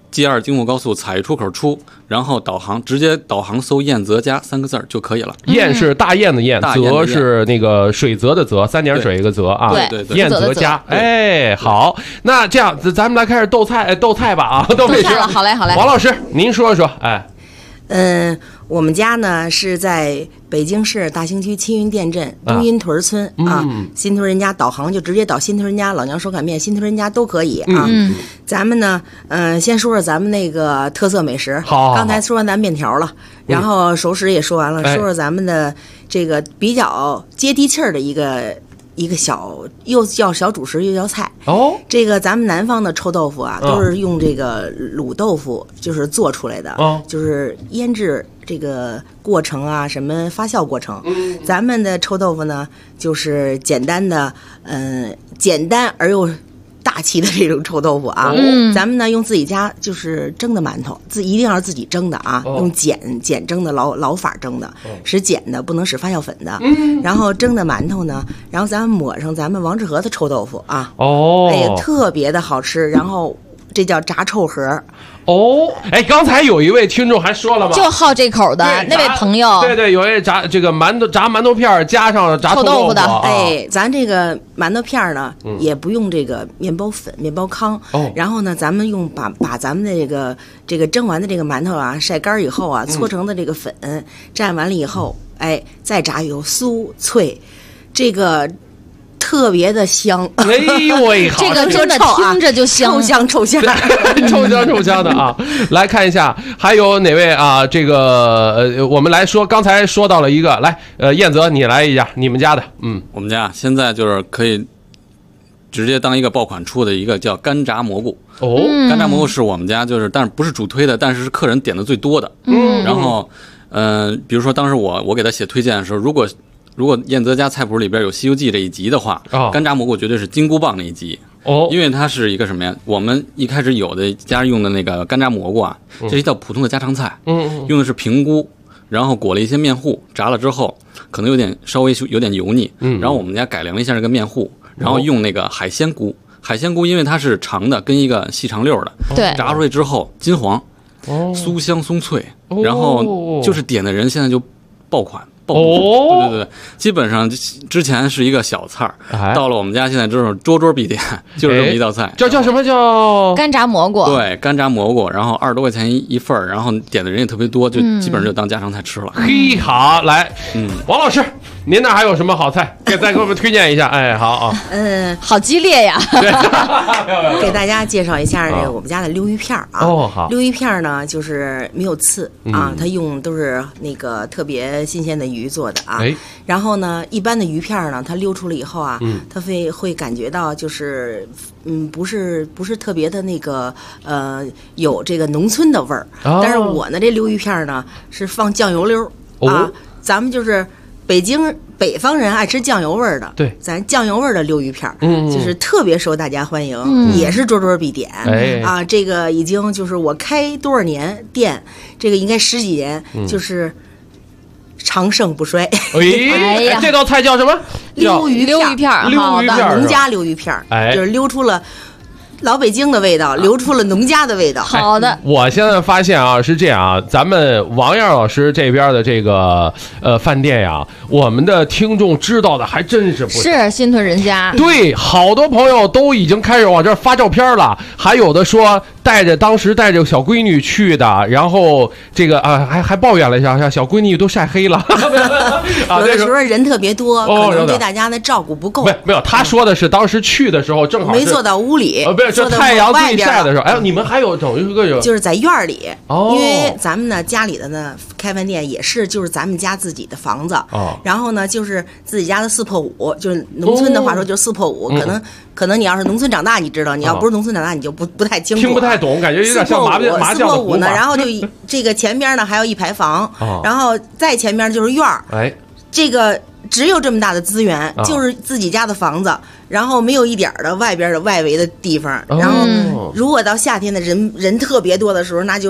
T: G2 京沪高速采出口出，然后直接导航搜燕泽家3个字就可以了。
E: 燕是大雁的雁，泽是那个水泽的泽，3点水一个泽啊。
T: 对，
E: 燕泽家。哎，好，那这样咱们来开始斗菜吧啊，斗美食
C: 了。好嘞。
E: 王老师，您说说，哎。
U: 我们家呢是在北京市大兴区青云店镇东阴屯村啊，新屯人家导航就直接导新屯人家、老娘手擀面、新屯人家都可以啊。咱们呢，先说说咱们那个特色美食。
E: 好，
U: 刚才说完咱面条了，然后熟食也说完了，说说咱们的这个比较接地气儿的一个小，又叫小主食又叫菜
E: 哦。
U: 这个咱们南方的臭豆腐啊，都是用这个卤豆腐就是做出来的，就是腌制这个过程啊，什么发酵过程。咱们的臭豆腐呢，就是简单而又大气的这种臭豆腐啊。咱们呢用自己家就是蒸的馒头，一定要是自己蒸的啊，用碱蒸的老法蒸的，使碱的，不能使发酵粉的。然后蒸的馒头呢，然后咱们抹上咱们王致和的臭豆腐啊，哎呀，特别的好吃。然后这叫炸臭盒。
E: 哎，刚才有一位听众还说了吗？
C: 就好这口的那位朋友，
E: 对，有一炸这个炸馒头片加上炸臭豆腐
C: 的。
U: 哎，咱这个馒头片呢，也不用这个面包粉、面包糠。然后呢，咱们用把咱们的这个蒸完的这个馒头啊，晒干以后啊，搓成的这个粉蘸完了以后，哎，再炸以后酥脆，这个特别的香。
E: 哎呦喂，
C: 这个真的听着就香，
U: 臭香
E: 臭香的啊！来看一下，还有哪位啊？这个我们来说，刚才说到了一个，来，燕泽你来一下，你们家的，
T: 我们家现在就是可以直接当一个爆款出的一个叫干炸蘑菇。干炸蘑菇是我们家但是不是主推的，但是客人点的最多的。然后比如说当时我给他写推荐的时候，如果燕泽家菜谱里边有《西游记》这一集的话，干炸蘑菇绝对是金箍棒那一集。因为它是一个什么呀？我们一开始有的家用的那个干炸蘑菇啊，这是一道普通的家常菜。用的是平菇，然后裹了一些面糊，炸了之后可能稍微有点油腻。然后我们家改良了一下这个面糊，然后用那个海鲜菇。海鲜菇因为它是长的，跟一个细长溜的，
C: 对，
T: 炸出来之后金黄，酥香松脆，然后就是点的人现在就爆款。对，基本上之前是一个小菜到了我们家现在之后桌必点，就是这么一道菜。
E: 叫什么？叫
C: 干炸蘑菇。
T: 对，干炸蘑菇，然后20多块钱一份，然后点的人也特别多，就基本上就当家常菜吃了。
E: 嘿，好，来，王老师，您那还有什么好菜？再给我们推荐一下。哎，好啊。
C: 好激烈呀！
U: 给大家介绍一下这个我们家的溜鱼片啊。
E: 好。
U: 溜鱼片呢，就是没有刺啊，它用都是那个特别新鲜的鱼做的啊。然后呢，一般的鱼片呢，它溜出来以后啊，它会感觉到就是不是特别的那个有这个农村的味儿。但是我呢，这溜鱼片呢是放酱油溜啊，咱们就是北方人爱吃酱油味儿的，
E: 对，
U: 咱酱油味儿的溜鱼片，就是特别受大家欢迎，也是桌必点。啊，这个已经就是我开多少年店，这个应该10几年，就是长盛不衰。
E: 哎呀，这道菜叫什么？
U: 溜鱼片，
E: 好的，
U: 农家溜鱼片，就是溜出了老北京的味道，流出了农家的味道。
C: 好的，
E: 我现在发现啊，是这样啊，咱们王燕老师这边的这个饭店呀，我们的听众知道的还真是不少。
C: 是新屯人家，
E: 对，好多朋友都已经开始往这儿发照片了，还有的说当时带着小闺女去的，然后这个还抱怨了一下，小闺女都晒黑了。
U: 有的时候人特别多，可能对大家的照顾不够。
E: 没有，他说的是当时去的时候正好
U: 没坐到屋里。
E: 这太阳最晒的时候，哎，你们还有整一个
U: 就是在院里，因为咱们呢家里的呢开饭店也是就是咱们家自己的房子，然后呢就是自己家的4破5，就是农村的话说就是4破5，可能你要是农村长大，你知道；你要不是农村长大，你就不太清楚，
E: 听不太懂，感觉有点像麻将的
U: 4破5呢，然后就这个前边呢还有一排房，然后再前边就是院儿，
E: 哎，
U: 这个。只有这么大的资源，就是自己家的房子，然后没有一点的外边的外围的地方。然后，如果到夏天的人特别多的时候，那就是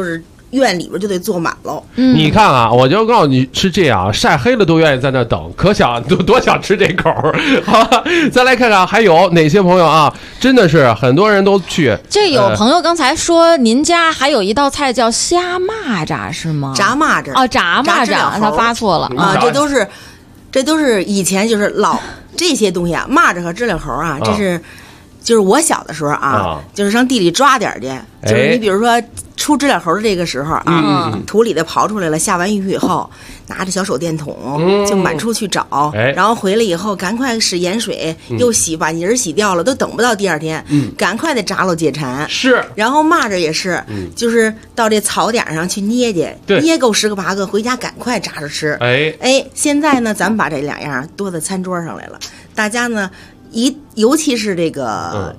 U: 院里边就得坐满喽。
E: 你看啊，我就告诉你是这样，晒黑了都愿意在那等，可想多想吃这口。好吧，再来看看还有哪些朋友啊，真的是很多人都去。
C: 这有朋友刚才说您家还有一道菜叫虾蚂蚱是吗？
U: 炸蚂蚱
C: 哦，炸蚂蚱，他发错了
U: 啊，这都是以前就是老这些东西啊，蚂蚱和知了猴啊，这是。就是我小的时候啊，就是上地里抓点去，就是你比如说出知了猴的这个时候啊，土里的刨出来了，下完雨以后，拿着小手电筒就满处去找，然后回来以后赶快使盐水又把泥儿洗掉了，都等不到第二天，赶快的炸喽解馋。
E: 是，
U: 然后蚂蚱也是，就是到这草点上去捏去，捏够10个8个，回家赶快炸着吃。现在呢，咱们把这2样多在餐桌上来了，大家呢。尤其是这个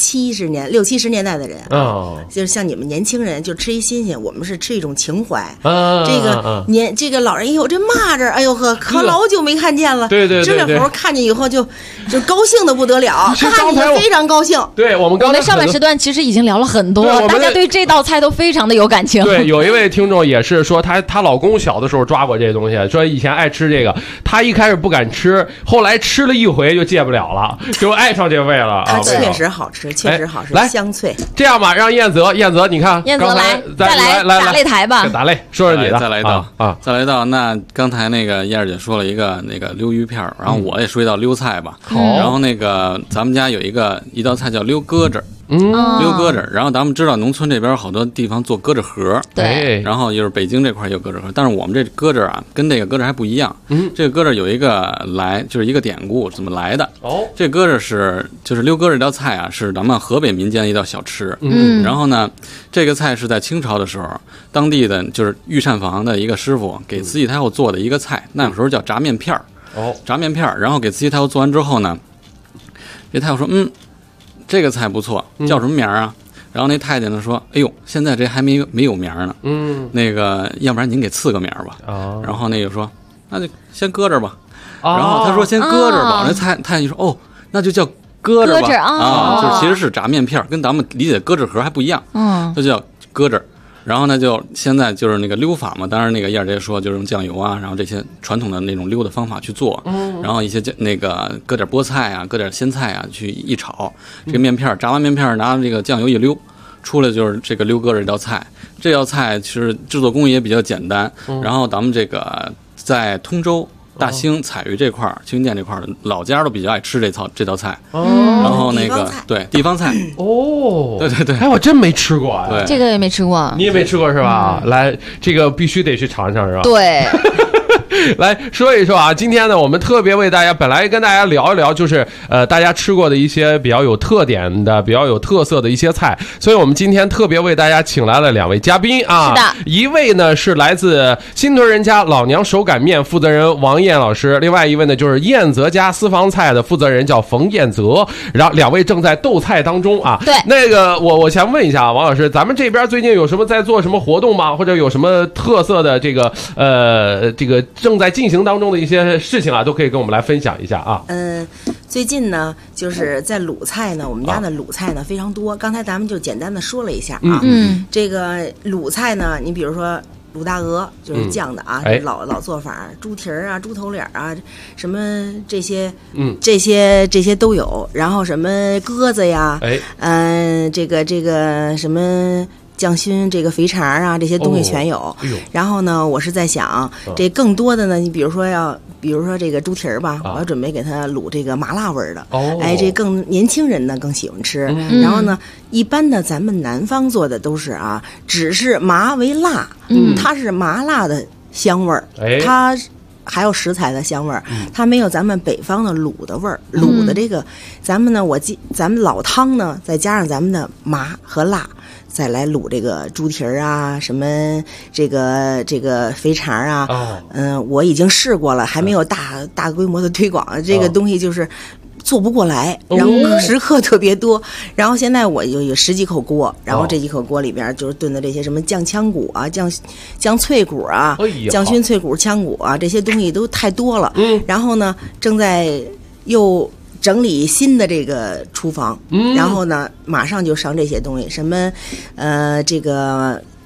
U: 60、70年代的人就是像你们年轻人就吃一新鲜，我们是吃一种情怀。这个老人这蚂蚱，哎呦呵，可老久没看见了。对，知了猴看见以后就高兴的不得了，看见非常高兴。
E: 对，我们
C: 上半时段其实已经聊了很多，大家对这道菜都非常的有感情。
E: 对，有一位听众也是说她老公小的时候抓过这东西，说以前爱吃这个，她一开始不敢吃，后来吃了一回就戒不了了，就爱上这味了。
U: 它确实好吃，确实好吃，
E: 来
U: 香脆。
E: 这样吧，让燕泽，你看，
C: 燕泽来，再来打擂台吧，
E: 打擂，说说你的，
T: 再来一道啊，再来一道。那刚才那个燕儿姐说了一个那个溜鱼片，然后我也说一道溜菜吧。然后那个咱们家有一道菜叫溜鸽子。溜鸽子，然后咱们知道农村这边好多地方做鸽子盒，
C: 对，
T: 然后就是北京这块有鸽子盒，但是我们这鸽子啊跟这个鸽子还不一样，这个鸽子有一个就是一个典故怎么来的。这鸽子就是溜鸽子这道菜啊，是咱们河北民间的一道小吃。然后呢，这个菜是在清朝的时候，当地的就是御膳房的一个师傅给慈禧太后做的一个菜，那个时候叫炸面片儿。炸面片儿，然后给慈禧太后做完之后呢，这太后说这个菜不错，叫什么名啊？然后那太监呢说：“哎呦，现在这还没有名呢。那个要不然您给赐个名吧。”然后那个说：“那就先搁这儿吧。”然后他说：“先搁这儿吧。”那太监说：“哦，那就叫搁这儿吧。”就是其实是炸面片，跟咱们理解的鸽子盒还不一样。就叫搁这儿。然后呢，就现在就是那个溜法嘛，当然那个燕儿姐说就是用酱油啊，然后这些传统的那种溜的方法去做，然后一些那个搁点菠菜啊，搁点鲜菜啊去一炒，这个面片炸完面片拿这个酱油一溜，出来就是这个溜鸽子这道菜。这道菜其实制作工艺也比较简单，然后咱们这个在通州。大兴彩鱼这块儿，青云店这块儿，老家都比较爱吃这道菜。然后那个对地方菜对，
E: 哎，我真没吃过。
C: 对，这个也没吃过，
E: 你也没吃过是吧？来，这个必须得去尝尝是吧？
C: 对。
E: 来说一说啊，今天呢，我们特别为大家，本来跟大家聊一聊，就是大家吃过的一些比较有特点的、比较有特色的一些菜，所以我们今天特别为大家请来了2位嘉宾啊。
C: 是的，
E: 一位呢是来自新屯人家老娘手擀面负责人王燕老师，另外一位呢就是燕泽家私房菜的负责人叫冯燕泽，然后2位正在斗菜当中啊。
C: 对，
E: 那个我想问一下王老师，咱们这边最近有什么在做什么活动吗？或者有什么特色的这个正在进行当中的一些事情啊，都可以跟我们来分享一下啊。
U: 最近呢，就是在鲁菜呢，我们家的鲁菜呢非常多。刚才咱们就简单的说了一下啊，这个鲁菜呢，你比如说卤大鹅就是酱的啊，老做法，猪蹄儿啊、猪头脸啊，什么这些都有。然后什么鸽子呀，这个什么。酱熏这个肥肠啊，这些东西全有。然后呢，我是在想，这更多的呢，你比如说这个猪蹄儿吧，我要准备给它卤这个麻辣味儿的。这更年轻人呢更喜欢吃。然后呢，一般的咱们南方做的都是啊，只是麻为辣，它是麻辣的香味儿，它还有食材的香味儿，它没有咱们北方的卤的味儿。卤的这个，咱们老汤呢，再加上咱们的麻和辣。再来卤这个猪蹄儿啊，什么这个肥肠啊，我已经试过了，还没有大规模的推广。这个东西就是做不过来，然后食客特别多。然后现在我有10几口锅，然后这几口锅里边就是炖的这些什么酱腔骨啊、酱脆骨啊、酱熏脆骨、腔骨啊，这些东西都太多了。然后呢，正在又整理新的这个厨房，然后呢，马上就上这些东西，什么这个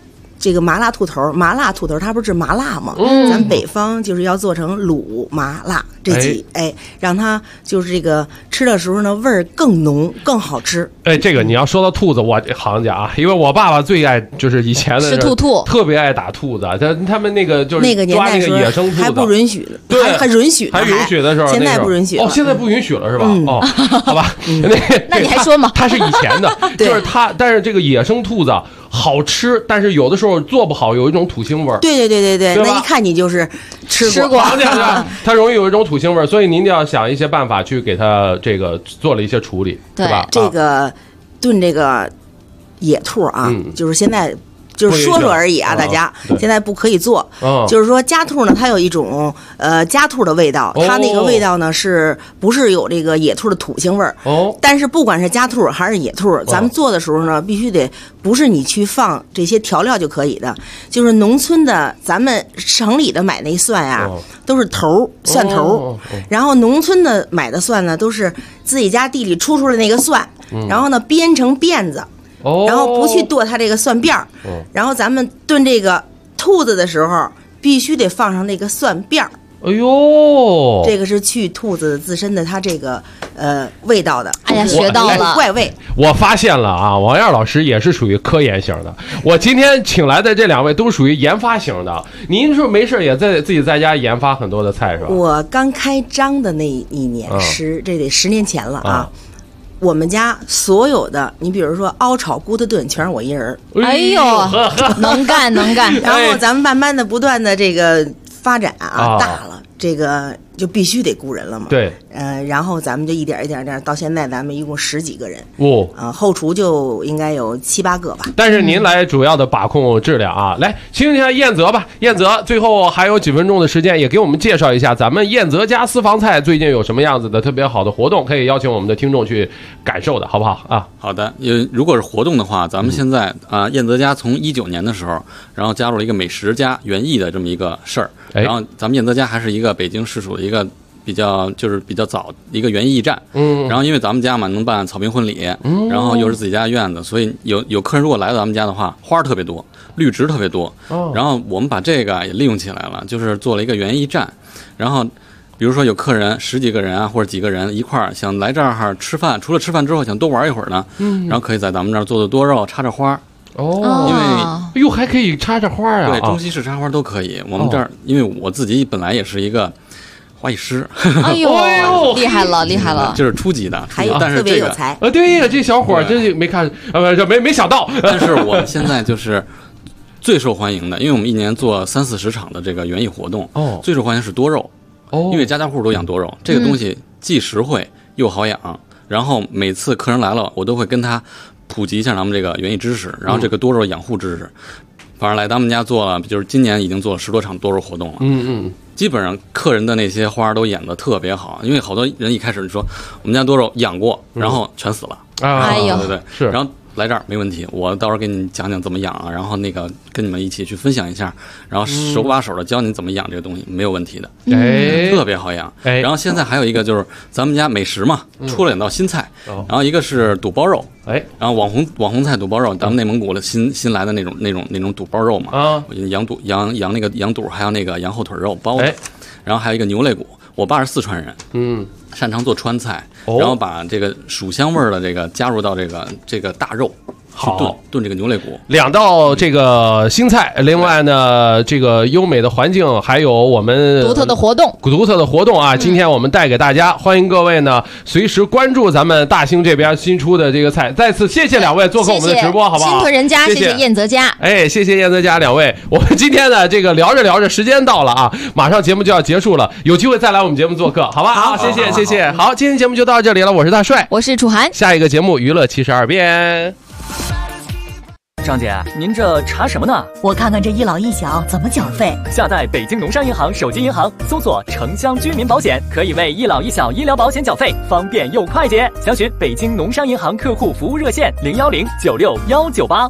U: 这个麻辣兔头，它不是麻辣吗？咱北方就是要做成卤麻辣这几，让它就是这个吃的时候呢味儿更浓更好吃。
E: 这个你要说到兔子，我行家啊，因为我爸爸最爱就是以前的
C: 吃兔，
E: 特别爱打兔子，他们那个就是
U: 那个年代
E: 抓那个野生兔子
U: 还不允许，
E: 对，
U: 还允许
E: 的时候，
U: 现在不允许
E: 哦，现在不允许了是吧？哦，好吧，
C: 那你还说吗？
E: 他是以前的，就是他，但是这个野生兔子好吃，但是有的时候做不好，有一种土腥味儿。
U: 对，那一看你就是吃过，
E: 它容易有一种土腥味儿，所以您就要想一些办法去给它这个做了一些处理，是吧？
U: 这个炖这个野兔啊，就是现在。就是说而已啊，大家现在不可以做。就是说家兔呢，它有一种家兔的味道，它那个味道呢是不是有这个野兔的土腥味儿？但是不管是家兔还是野兔，咱们做的时候呢，必须得不是你去放这些调料就可以的，就是农村的，咱们城里的买那蒜呀，都是蒜头，然后农村的买的蒜呢，都是自己家地里出来那个蒜，然后呢编成辫子。然后不去剁它这个蒜辫儿，然后咱们炖这个兔子的时候，必须得放上那个蒜辫儿。
E: 哎呦，
U: 这个是去兔子自身的它这个味道的。
C: 哎呀，学到了，
U: 怪味。
E: 我发现了啊，王燕老师也是属于科研型的。我今天请来的这两位都属于研发型的。您说没事也自己在家研发很多的菜是吧？
U: 我刚开张的那一年这得10年前了啊。我们家所有的，你比如说熬炒骨头炖，全是我一人。
C: 哎呦，能干。
U: 然后咱们慢慢的、不断的这个发展啊，大了，这个就必须得雇人了嘛。
E: 对。
U: 然后咱们就一点一点到现在咱们一共10几个人。后厨就应该有7、8个吧。
E: 但是您来主要的把控质量啊，来听一下燕泽吧。燕泽，最后还有几分钟的时间，也给我们介绍一下咱们燕泽家私房菜最近有什么样子的特别好的活动，可以邀请我们的听众去感受的，好不好啊？
T: 好的，如果是活动的话，咱们现在燕泽家从19年的时候，然后加入了一个美食家园艺的这么一个事儿，然后咱们燕泽家还是一个北京市属的一个比较早一个园艺站，然后因为咱们家嘛能办草坪婚礼，然后又是自己家院子，所以有客人如果来到咱们家的话，花特别多，绿植特别多，然后我们把这个也利用起来了，就是做了一个园艺站，然后比如说有客人10几个人啊，或者几个人一块儿想来这儿吃饭，除了吃饭之后想多玩一会儿呢，然后可以在咱们这儿做多肉，插着花。因为
E: 还可以插着花啊！
T: 对，中西式插花都可以。我们这儿，因为我自己本来也是一个花艺师，
C: 哎呦，厉害了，
T: 就是初级的，
U: 还有特别有才。
E: 对呀，这小伙真是没看，没想到。
T: 但是我们现在就是最受欢迎的，因为我们一年做30、40场的这个园艺活动，最受欢迎是多肉，因为家家户都养多肉，这个东西既实惠又好养。然后每次客人来了，我都会跟他普及一下咱们这个园艺知识，然后这个多肉养护知识。反正来咱们家做了，就是今年已经做了10多场多肉活动了。基本上客人的那些花都养得特别好，因为好多人一开始就说我们家多肉养过，然后全死了。
C: 哎呦，
T: 对，
E: 是。
T: 然后来这儿没问题，我到时候给你讲讲怎么养啊，然后那个跟你们一起去分享一下，然后手把手的教你怎么养这个东西，没有问题的，特别好养。然后现在还有一个就是咱们家美食嘛，出了2道新菜，然后一个是肚包肉，然后网红菜肚包肉，咱们内蒙古的新来的那种肚包肉嘛，羊那个羊肚，还有那个羊后腿肉包的，然后还有一个牛肋骨。我爸是四川人，擅长做川菜，然后把这个薯香味儿的这个加入到这个大肉去炖这个牛肋骨
E: ，2道这个新菜，另外呢，这个优美的环境，还有我们
C: 独特的活动
E: 啊！今天我们带给大家，欢迎各位呢随时关注咱们大兴这边新出的这个菜。再次谢谢2位做客我们的直播，好不好？
C: 新屯人家，谢谢燕泽家，
E: 谢谢燕泽家2位。我们今天呢这个聊着，时间到了啊，马上节目就要结束了，有机会再来我们节目做客，好吧？好，谢谢。好，今天节目就到这里了，我是大帅，
C: 我是楚涵，
E: 下一个节目娱乐72变。
L: 张姐，您这查什么呢？
K: 我看看这一老一小怎么缴费。
L: 下载北京农商银行手机银行，搜索城乡居民保险，可以为一老一小医疗保险缴费，方便又快捷。详询北京农商银行客户服务热线01096198198。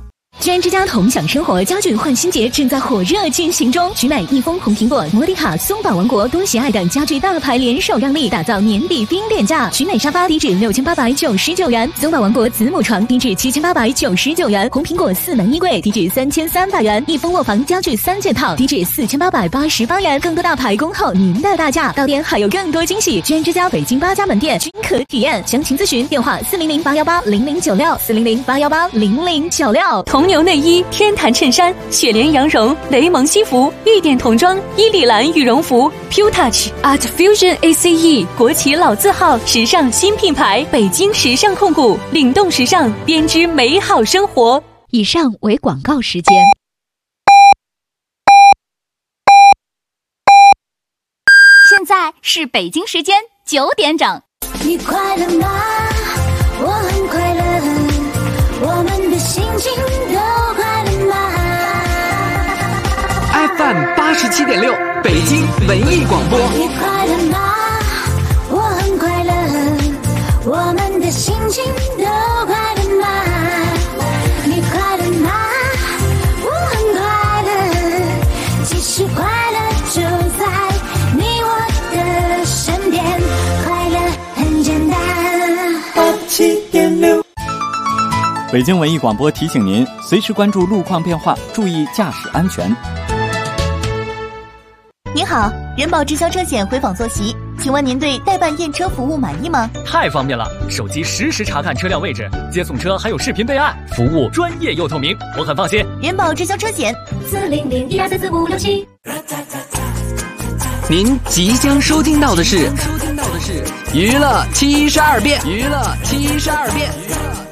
G: 居然之家同享生活家具换新节正在火热进行中，取美、益丰、红苹果、摩迪卡、松宝王国、多喜爱等家具大牌联手让利，打造年底冰点价。取美沙发低至6899元，松宝王国子母床低至7899元，红苹果4门衣柜低至3300元，益丰卧房家具3件套低至4888元。更多大牌恭候您的大驾，到店还有更多惊喜。居然之家北京8家门店均可体验，详情咨询电话400-818-0096，400-818-0096。
F: 铜牛内衣、天坛衬衫、雪莲羊绒、雷蒙西服、玉点童装、伊丽兰羽绒服、Pure Touch Art Fusion ACE 国企老字号时尚新品牌，北京时尚控股，领动时尚，编织美好生活。
N: 以上为广告时间。
G: 现在是北京时间9点整。
I: 你快乐吗？我很快乐，我们的心情都快乐吗？
M: FM 87.6，北京文艺广播。
I: 你快乐吗？我很快乐，我们的心情都快乐吗？你快乐吗？我很快乐，其实快乐就在你我的身边，快乐很简单。87.6。
J: 北京文艺广播提醒您，随时关注路况变化，注意驾驶安全。
K: 您好，人保直销车险回访坐席，请问您对代办验车服务满意吗？
L: 太方便了，手机实时查看车辆位置，接送车还有视频备案，服务专业又透明，我很放心。
K: 人保直销车险
I: 400-1234567。
M: 您即将收听到的是娱乐72变。